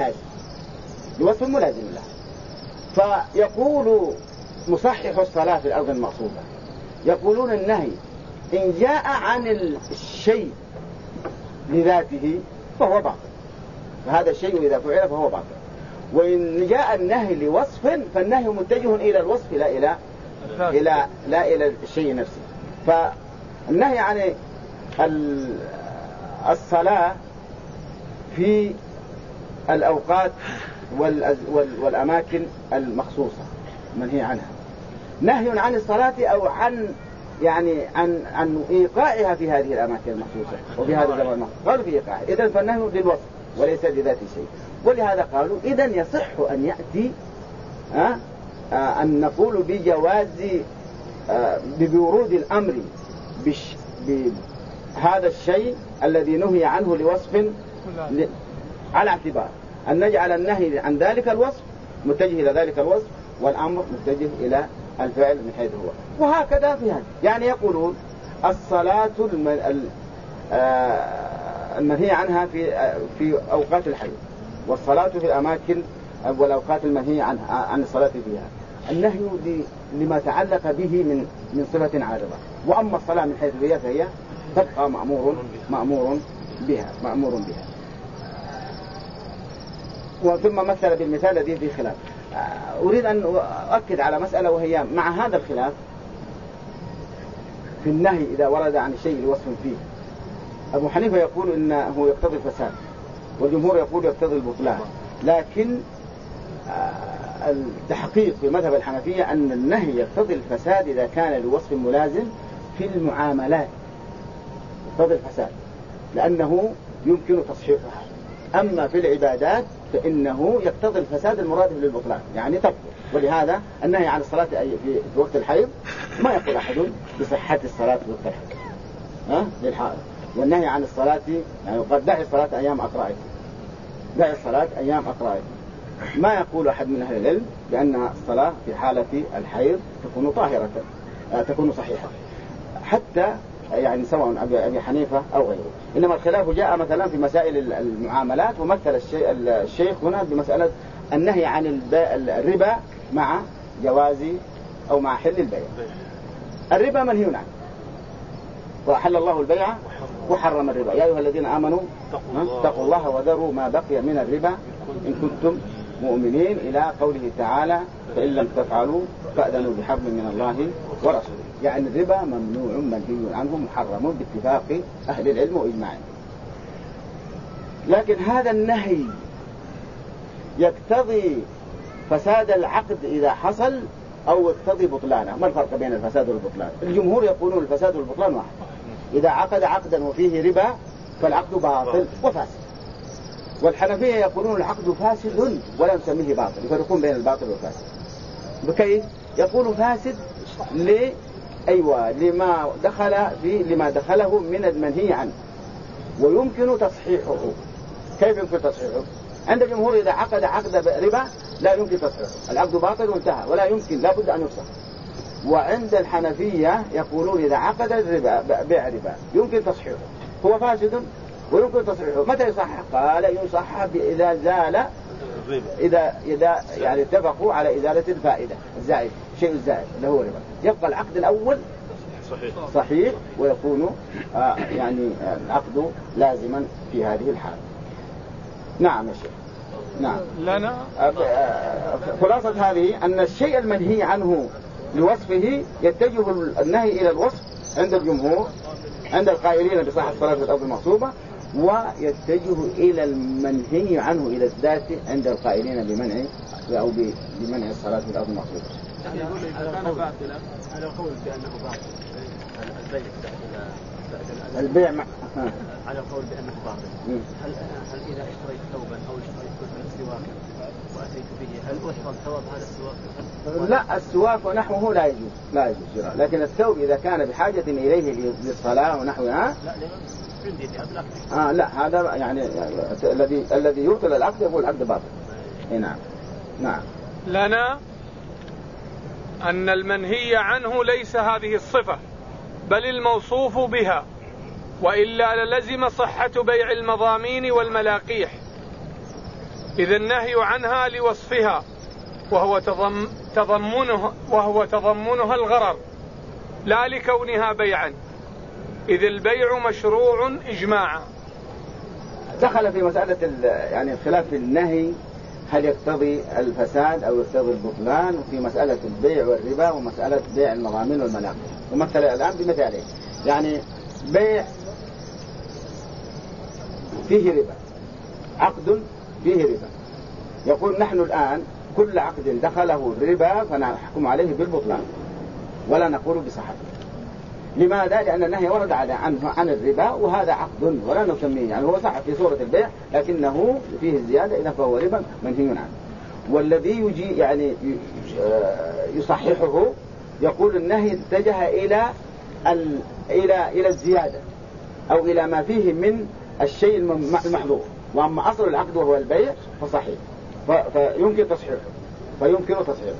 ملازم له. فيقول مصحح الصلاة في الأرض المغصوبة يقولون النهي إن جاء عن الشيء لذاته فهو باطل، فهذا الشيء إذا فعل فهو باطل. وإن جاء النهي لوصف فالنهي متجه إلى الوصف لا إلى الشيء نفسه. فالنهي عن الصلاة في الأوقات والأماكن المخصوصة منهي عنها، نهي عن الصلاة أو عن يعني عن إيقاعها في هذه الأماكن المخصوصة وفي هذا الزمان المخصوص، قالوا في إيقاعها، إذن فالنهي للوصف وليس لذات الشيء. ولهذا قالوا إذن يصح أن يأتي أن نقول بجواز بورود الأمر بهذا الشيء الذي نهي عنه لوصف على اعتبار أن نجعل النهي عن ذلك الوصف متجه إلى ذلك الوصف والأمر متجه إلى الفعل من حيث هو. وهكذا في هذا يعني يقولون الصلاة المنهي عنها في أوقات الحيض، والصلاة في الأماكن والأوقات المنهي عنها عن الصلاة فيها، النهي لما تعلق به من صفة عارضة. وأما الصلاة من حيث هي فهي تبقى مأمور بها. وثم مثل بالمثال الذي فيه خلاف. أريد أن أؤكد على مسألة، وهي مع هذا الخلاف في النهي إذا ورد عن الشيء لوصف فيه. أبو حنيفة يقول إنه يقتضي الفساد، والجمهور يقول يقتضي البطلان، لكن التحقيق في مذهب الحنفية أن النهي يقتضي الفساد إذا كان لوصف ملازم في المعاملات، يقتضي الفساد لأنه يمكن تصحيحها. أما في العبادات فإنه يقتضي الفساد المراد للبطلان يعني تبطل. ولهذا النهي عن الصلاة في وقت الحيض ما يقول أحد بصحة الصلاة في وقت الحيض للحائض، والنهي عن الصلاة يعني قد دعي الصلاة أيام أقرائك، ما يقول أحد من أهل العلم بأن الصلاة في حالة الحيض تكون طاهرة تكون صحيحة، حتى يعني سواء أبي حنيفة أو غيره. إنما الخلاف جاء مثلا في مسائل المعاملات، ومثل الشيخ هنا بمسألة النهي عن الربا مع جواز أو مع حل البيع. الربا منهي عنه، وأحل الله البيع وحرم الربا، يا أيها الذين آمنوا اتقوا الله وذروا ما بقي من الربا إن كنتم مؤمنين، إلى قوله تعالى فإن لم تفعلوا فأذنوا بحرب من الله ورسوله. يعني الربا ممنوع منهي عنه محرم باتفاق أهل العلم وإجماعهم. لكن هذا النهي يقتضي فساد العقد إذا حصل أو يقتضي بطلانه. ما الفرق بين الفساد والبطلان؟ الجمهور يقولون الفساد والبطلان واحد، إذا عقد عقدا وفيه ربا فالعقد باطل وفاسد. والحنفية يقولون العقد فاسد ولا نسميه باطل، يفرقون بين الباطل والفاسد. بكيف؟ يقول فاسد لما دخله من المنهي عنه ويمكن تصحيحه. كيف يمكن تصحيحه؟ عند الجمهور إذا عقد عقد ربا لا يمكن تصحيحه، العقد باطل وانتهى ولا يمكن، لا بد أن يفسخ. وعند الحنفية يقولون إذا عقد الربا بيع ربا يمكن تصحيحه، هو فاسد ويمكن تصحيحه. متى يصحح؟ قال يصحح إذا زال، إذا يعني اتفقوا على إزالة الفائدة الزائد، شيء الزائد اللي هو ربا، يبقى العقد الأول صحيح ويكون يعني العقد لازما في هذه الحالة. نعم يا شيخ. نعم. لنا خلاصة هذه أن الشيء المنهي عنه لوصفه يتجه النهي إلى الوصف عند الجمهور، عند القائلين بصحة الصلاة في الأرض المغصوبة، ويتجه إلى المنهي عنه إلى الذات عند القائلين بمنع أو بمنع الصلاة في الأرض المغصوبة. على قول بأنه باطل البيع على قول بأنه باطل، هل إذا اشتريت ثوبا أو اشتريت مثلا سواكا وأتيت به هل أحفظ ثواب هذا السواك؟ لا، السواك ونحوه لا يجوز شراء، لكن الثوب إذا كان بحاجة إليه للصلاة ونحوها لا، هذا يعني الذي يبطل العقد يقول العقد باطل. نعم. لنا أن المنهي عنه ليس هذه الصفة بل الموصوف بها، وإلا للزم صحة بيع المضامين والملاقيح، إذ النهي عنها لوصفها وهو تضمنها الغرر لا لكونها بيعا، إذ البيع مشروع إجماعا. دخل في مسألة يعني خلاف النهي هل يقتضي الفساد أو يقتضي البطلان، وفي مسألة البيع والربا ومسألة بيع المضامين والملاقيح. ومثل الآن بمثالين، يعني بيع فيه ربا، عقد فيه ربا، يقول نحن الآن كل عقد دخله الربا فنحكم عليه بالبطلان ولا نقول بصحته. لماذا؟ لأن النهي ورد عن الربا وهذا عقد ولا نسميه، يعني هو صح في صورة البيع لكنه فيه الزيادة إذا فهو ربا منهي عنه. والذي يجي يعني يصححه يقول النهي اتجه إلى الزيادة أو إلى ما فيه من الشيء المحظور، وأما أصل العقد وهو البيع فصحيح فيمكن تصحيحه.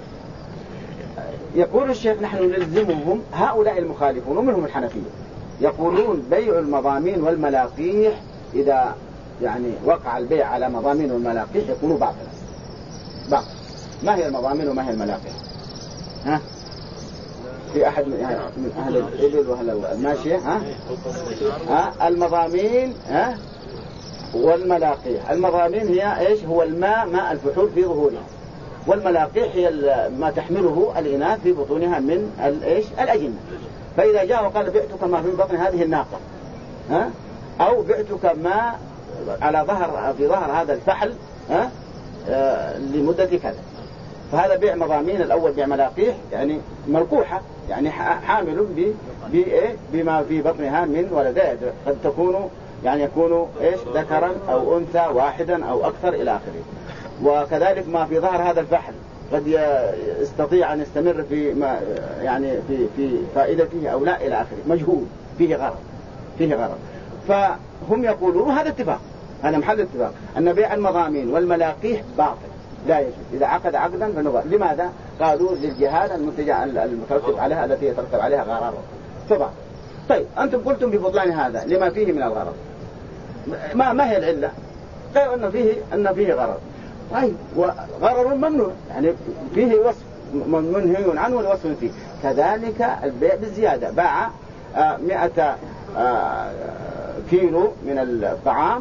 يقول الشيخ نحن نلزمهم هؤلاء المخالفون ومنهم الحنفية، يقولون بيع المضامين والملاقيح إذا يعني وقع البيع على مضامين والملاقيح يكون باطلا. ما هي المضامين وما هي الملاقيح؟ في أحد من أهل الإبل وأهل الماشية المضامين والملاقيح. المضامين هي إيش؟ هو ماء الفحول في ظهورها، والملاقيح هي ما تحمله الإناث في بطونها من الأجنة. فإذا جاء وقال بعتك ما في بطن هذه الناقة أو بعتك ما في ظهر هذا الفحل لمدة كذا، فهذا بيع مضامين. الأول بيع ملاقيح يعني ملقوحة، يعني حامل بما في بطنها من ولدات، قد تكون يعني يكون ذكرا أو أنثى واحدا أو أكثر إلى آخره. وكذلك ما في ظهر هذا الفحل قد يستطيع أن يستمر في ما يعني في فائدته أو لا إلى آخره، مجهول فيه غرض. فهم يقولون هذا اتفاق، هذا محل اتفاق أن بيع المضامين والملاقيح باطل لا يجوز إذا عقد عقدا فنظر. لماذا؟ قالوا للجهاد المترتب عليها التي يترتب عليها غرر فباطل. طيب أنتم قلتم ببطلان هذا لما فيه من الغرر، ما هي العلة؟ قالوا أن فيه غرر. طيب وغرر ممنوع، يعني فيه وصف منهي عنه لوصف فيه. كذلك البيع بالزيادة، باع 100 كيلو من الطعام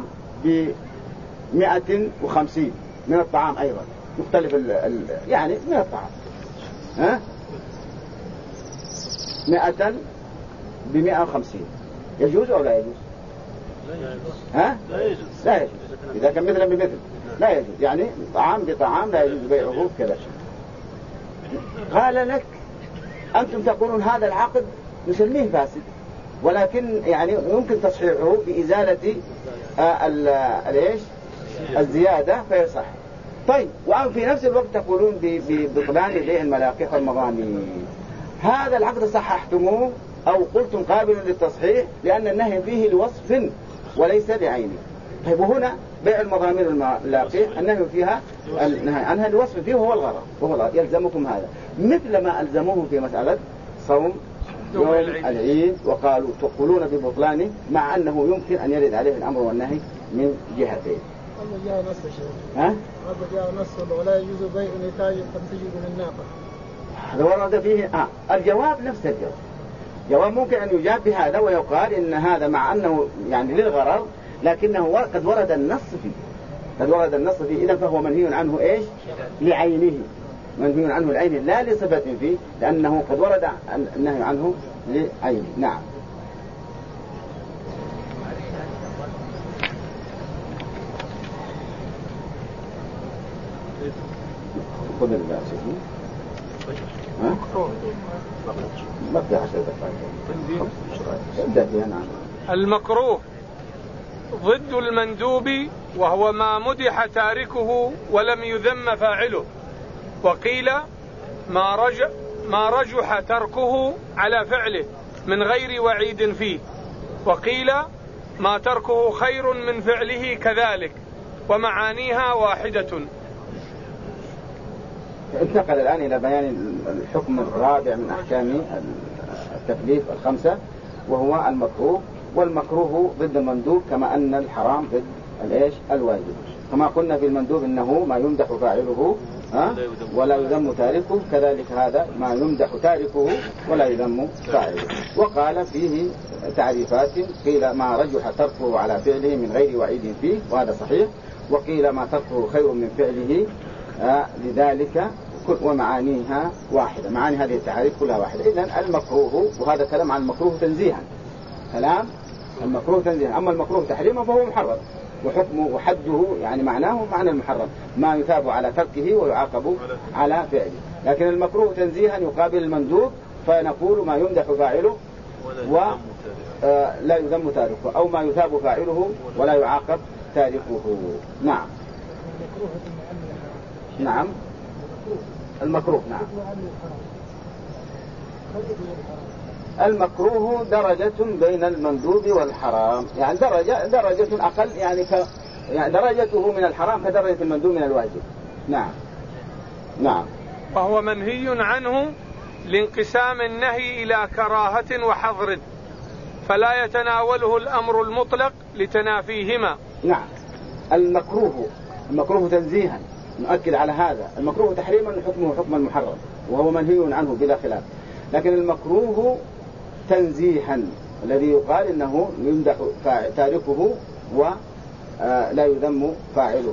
ب150 من الطعام أيضا مختلف يعني من الطعام 100 ب150 يجوز أو لا يجوز؟ لا يجوز إذا كان مثلا بمثل لا يجوز، يعني طعام بطعام لا يجوز بيعه كذا. قال لك أنتم تقولون هذا العقد نسميه فاسد ولكن يعني يمكن تصحيحه بإزالة الايش الزيادة فيصح. طيب وفي نفس الوقت تقولون ببطلان بيع الملاقح والمضامين، هذا العقد صححتموه أو قلتم قابل للتصحيح لأن النهي فيه لوصف وليس لعينه. طيب وهنا بيع المضامين والملاقح النهي فيها النهي عنها لوصف فيه وهو الغرض يلزمكم هذا، مثل ما ألزموه في مسألة صوم يوم العيد وقالوا تقولون ببطلانه مع أنه يمكن أن يرد عليه الأمر والنهي من جهتين. هذا جاء نص شيء. ها؟ هذا جاء نص ولا يجوز بيع نتاج تنتج من الناقة. هذا ورد فيه الجواب نفس الجواب. جواب ممكن أن يجاب بهذا ويقال إن هذا مع أنه يعني للغرض لكنه قد ورد النص فيه، إذا فهو منهي عنه إيش؟ لعينه، منهي عنه لعينه لا لصفة فيه، لأنه قد ورد النهي عنه لعينه. نعم. خذ الباسط. ها؟ مبدأ 10 دقائق. ابدأ فيها. نعم. المكروه ضد المندوب وهو ما مدح تاركه ولم يذم فاعله، وقيل ما رجح تركه على فعله من غير وعيد فيه، وقيل ما تركه خير من فعله كذلك، ومعانيها واحدة. انتقل الآن إلى بيان الحكم الرابع من أحكام التكليف الخمسة وهو المكروه. والمكروه ضد المندوب كما أن الحرام ضد الواجب. كما قلنا في المندوب إنه ما يمدح فاعله ولا يذم تاركه، كذلك هذا ما يمدح تاركه ولا يذم فاعله. وقال فيه تعريفات، قيل ما رجح تركه على فعله من غير وعيد فيه وهذا صحيح، وقيل ما تركه خير من فعله لذلك، ومعانيها واحدة. معاني هذه التعريف كلها واحدة. إذن المكروه، وهذا كلام عن المكروه تنزيها، كلام المكروه تنزيها. أما المكروه تحريما فهو محرم، وحكمه وحده يعني معناه معنى المحرم، ما يثاب على تركه ويعاقب على فعله. لكن المكروه تنزيها يقابل المندوب، فنقول ما يمدح فاعله ولا يذم تاركه، أو ما يثاب فاعله ولا يعاقب تاركه. نعم. نعم. المكروه نعم. المكروه درجة بين المندوب والحرام، يعني درجة أقل، يعني درجته من الحرام كدرجة المندوب من الواجب. نعم. نعم. وهو منهي عنه لانقسام النهي إلى كراهة وحظر، فلا يتناوله الأمر المطلق لتنافيهما. نعم. المكروه تنزيها، نؤكد على هذا. المكروه تحريما حكمه حكم المحرم وهو منهي عنه بلا خلاف، لكن المكروه تنزيها الذي يقال إنه يمدح تاركه ولا يذم فاعله.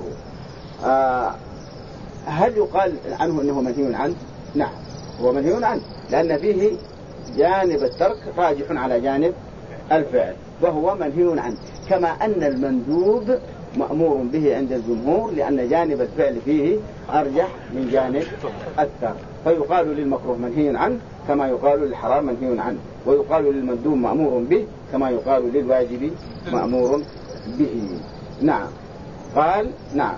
هل يقال عنه إنه منهي عنه؟ نعم، هو منهي عنه، لأن فيه جانب الترك راجح على جانب الفعل، وهو منهي عنه، كما أن المندوب مأمور به عند الجمهور، لأن جانب الفعل فيه أرجح من جانب الترك، فيقال للمكروه منهي عنه كما يقال للحرام منهي عنه، ويقال للمندوب مأمور به كما يقال للواجب مأمور به. نعم. قال نعم.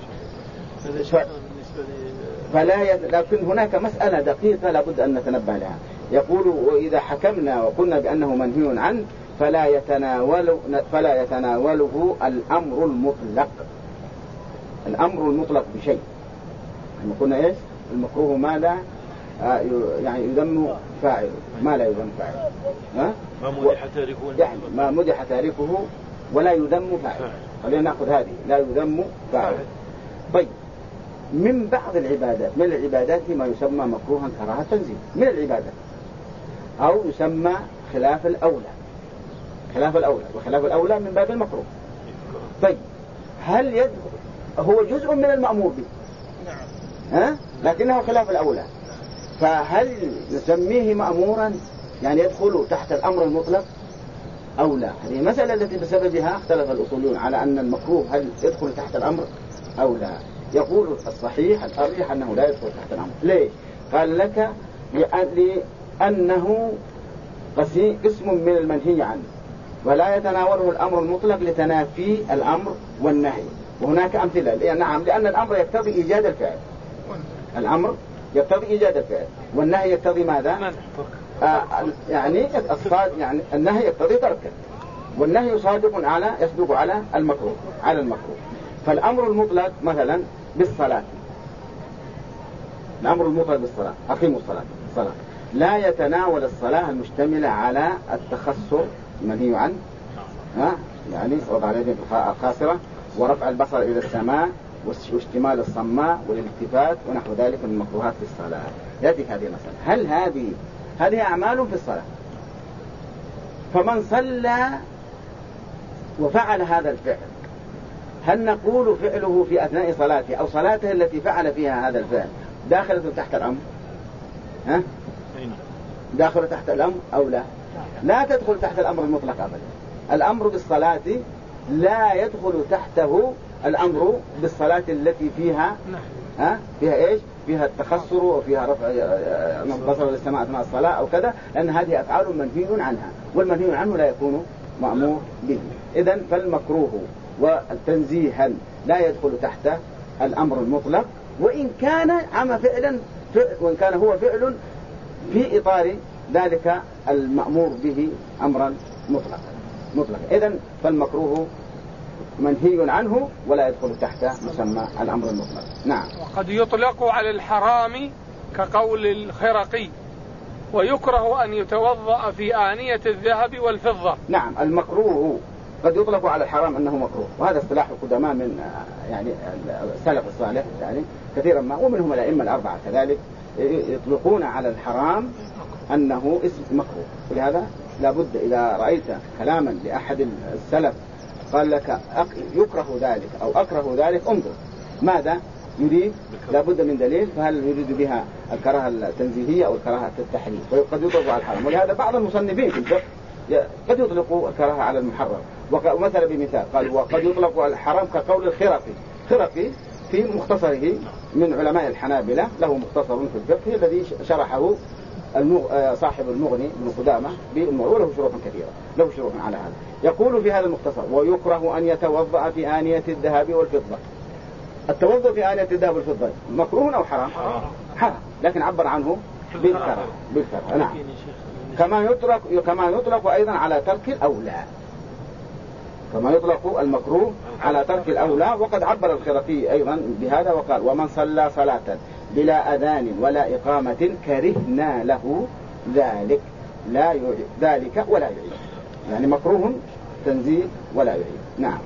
لكن هناك مسألة دقيقة لابد أن نتنبه لها. يقول وإذا حكمنا وقلنا بأنه منهي عنه فلا يتناوله الأمر المطلق. الأمر المطلق بشيء، يعني قلنا إيش؟ المكروه ما لا يعني يذم فاعله، ما لا يذم فاعله، يعني ما مدح تاركه ولا يذم فاعله. خلينا نأخذ هذه، لا يذم فاعله. طيب، من بعض العبادات، من العبادات ما يسمى مكروها كراهة تنزيه من العبادات، أو يسمى خلاف الأولى. وخلاف الأولى من باب المكروه. طيب، هل يدخل هو جزء من المأمور به؟ لكنه خلاف الأولى، فهل نسميه مأمورا يعني يدخل تحت الأمر المطلق أو لا؟ هذه مسألة التي بسببها اختلف الأصوليون على أن المكروه هل يدخل تحت الأمر أو لا. يقول الصحيح الأرجح أنه لا يدخل تحت الأمر. ليه؟ قال لك لأنه قسم من المنهي عنه، ولا يتناوله الأمر المطلق لتنافي الأمر والنهي. وهناك أمثلة. نعم، لأن الأمر يقتضي إيجاد الفعل، الأمر يقتضي إيجاد الفعل، والنهي يقتضي ماذا؟ يعني النهي يقتضي تركه، والنهي يصدق على المكروه، فالأمر المطلق مثلا بالصلاة، الأمر المطلق بالصلاة، أقيموا الصلاة، لا يتناول الصلاة المشتملة على التخسر المنهي عنه، يعني وضع اليدين الخاسرة ورفع البصر إلى السماء واشتمال الصماء والالتفات ونحو ذلك من المكروهات في الصلاة. يأتي هذه المسألة، هل هذه أعمال في الصلاة؟ فمن صلى وفعل هذا الفعل، هل نقول فعله في أثناء صلاته أو صلاته التي فعل فيها هذا الفعل داخلة تحت الأمر؟ داخلة تحت الأمر أو لا؟ لا تدخل تحت الأمر المطلق أبدا. الأمر بالصلاة لا يدخل تحته الأمر بالصلاة التي فيها فيها إيش؟ فيها التخسر وفيها رفع البصر للسماء أثناء الصلاة أو كذا، لأن هذه أفعال منهي عنها، والمنهي عنه لا يكون مأمور به. إذن فالمكروه والتنزيها لا يدخل تحت الأمر المطلق، وإن كان وإن كان هو فعل في إطار ذلك المأمور به أمرا مطلقا. إذن فالمكروه منهي عنه ولا يدخل تحت مسمى الأمر المطلق. نعم. وقد يطلق على الحرام كقول الخرقي، ويكره أن يتوضأ في آنية الذهب والفضة. نعم، المكروه قد يطلق على الحرام أنه مكروه، وهذا اصطلاح القدماء من يعني السلف الصالح يعني كثيرا ما، ومنهم الأئمة الأربعة كذلك يطلقون على الحرام أنه اسم مكروه. ولهذا لابد إذا رأيت كلاما لأحد السلف قال لك يكره ذلك أو أكره ذلك، انظر ماذا يريد، لابد من دليل، فهل يريد بها الكراهة التنزيهية أو الكراهة التحريم. وقد يطلق على الحرام، ولهذا بعض المصنفين في الفقه قد يطلقوا الكراهة على المحرم. ومثلا بمثال قال وقد يطلق على الحرام كقول الخرقي في مختصره من علماء الحنابلة، له مختصر في الفقه الذي شرحه صاحب المغني ابن قدامة وله شروح كثيرة، له شروح على هذا. يقول في هذا المختصر ويكره أن يتوضأ في آنية الذهب والفضة. التوضؤ في آنية الذهب والفضة مكروه أو حرام؟ حرام، لكن عبر عنه بالكراهة. نعم. كما يطلق أيضا على ترك الأولى، كما يطلق المكروه على ترك الأولى. وقد عبر الخرقي أيضا بهذا وقال ومن صلى صلاة بلا أذان ولا إقامة كرهنا له ذلك لا يعيد ذلك ولا يعيد، يعني مكروه تنزيه ولا يعيد. نعم.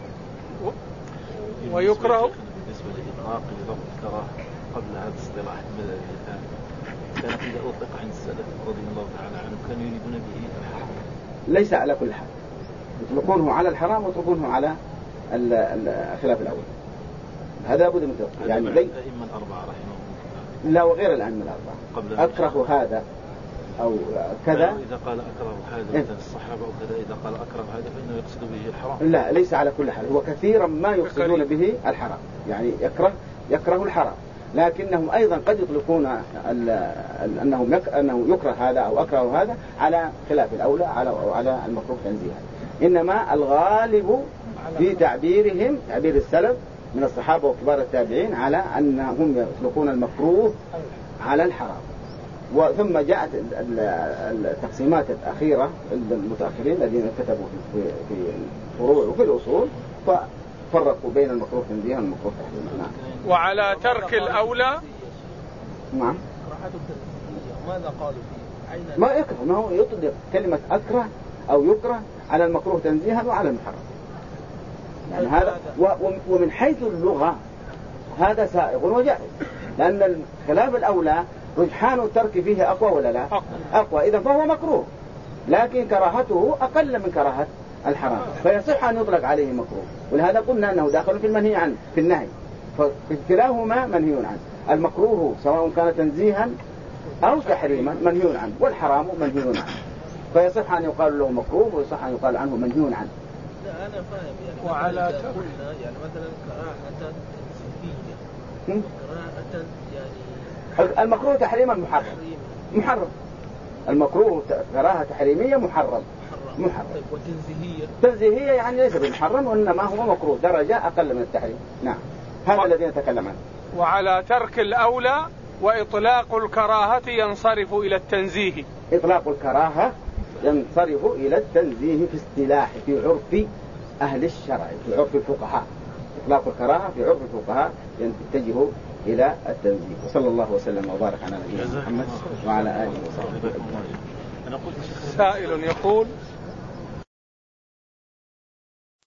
ويكره بالنسبة لإطلاق لفظ الكراهة قبل هذا الاصطلاح المذهبي الآن، كان إذا أطلق عن السلف رضي الله تعالى عنه كانوا يريدون به الحرام. ليس على كل حال، يطلقونه على الحرام ويطلقونه على الخلاف الأول. هذا لابد من توقف. يعني الأئمة الأربعة رحمهم الله. لا، وغير الأئمة الأربعة أكره هذا أو كذا. إذا قال أكره هذا مثل الصحابة وكذا، إذا قال أكره هذا فإنه يقصد به الحرام. لا، ليس على كل حال، هو كثيرا ما يقصدون به الحرام، يعني يكره الحرام، لكنهم أيضا قد يطلقون أنه يكره هذا أو أكره هذا على خلاف الأولى على المكروه تنزيها. إنما الغالب في تعبيرهم تعبير السلف من الصحابة وكبار التابعين على أنهم يطلقون المكروه على الحرام. وثم جاءت التقسيمات الأخيرة المتأخرين الذين كتبوا في الفروع وفي الأصول ففرقوا بين المكروه تنزيها والمكروه تحريما. وعلى ترك الأولى. نعم. ماذا قالوا فيه؟ ما يكره، ما هو يطلق كلمة أكره أو يكره على المكروه تنزيها وعلى المحرم. يعني هذا ومن حيث اللغة هذا سائغ وجائز، لأن الخلاف الأولى رجحان الترك فيه أقوى ولا لا؟ أقوى. إذا فهو مكروه، لكن كراهته أقل من كراهة الحرام، فيصح أن يطلق عليه مكروه. ولهذا قلنا أنه داخل في المنهي عنه في النهي، فكلاهما منهي عنه. المكروه سواء كان تنزيها أو تحريما منهي عنه، والحرام منهي عنه، فيصح أن يقال له مكروه ويصح أن يقال عنه منهي عنه. لا أنا فاهم يعني. وعلى قلنا يعني مثلا كراهة تنزيهية، كراهة يعني المكروه تحريما محرم. المكروه كراهة تحريمية محرم. تنزيهية يعني ليس بمحرم وإنما هو مكروه درجة أقل من التحريم. نعم هذا الذي نتكلم عنه. وعلى ترك الأولى وإطلاق الكراهة ينصرف إلى التنزيه. إطلاق الكراهة ينصرف إلى التنزيه في اصطلاح في عرف أهل الشرع في عرف الفقهاء. إطلاق الكراهة في عرف الفقهاء يتجه إلى التنزيه. وصلى الله وسلم وبارك على نبينا محمد وعلى آله وصحبه. سائل يقول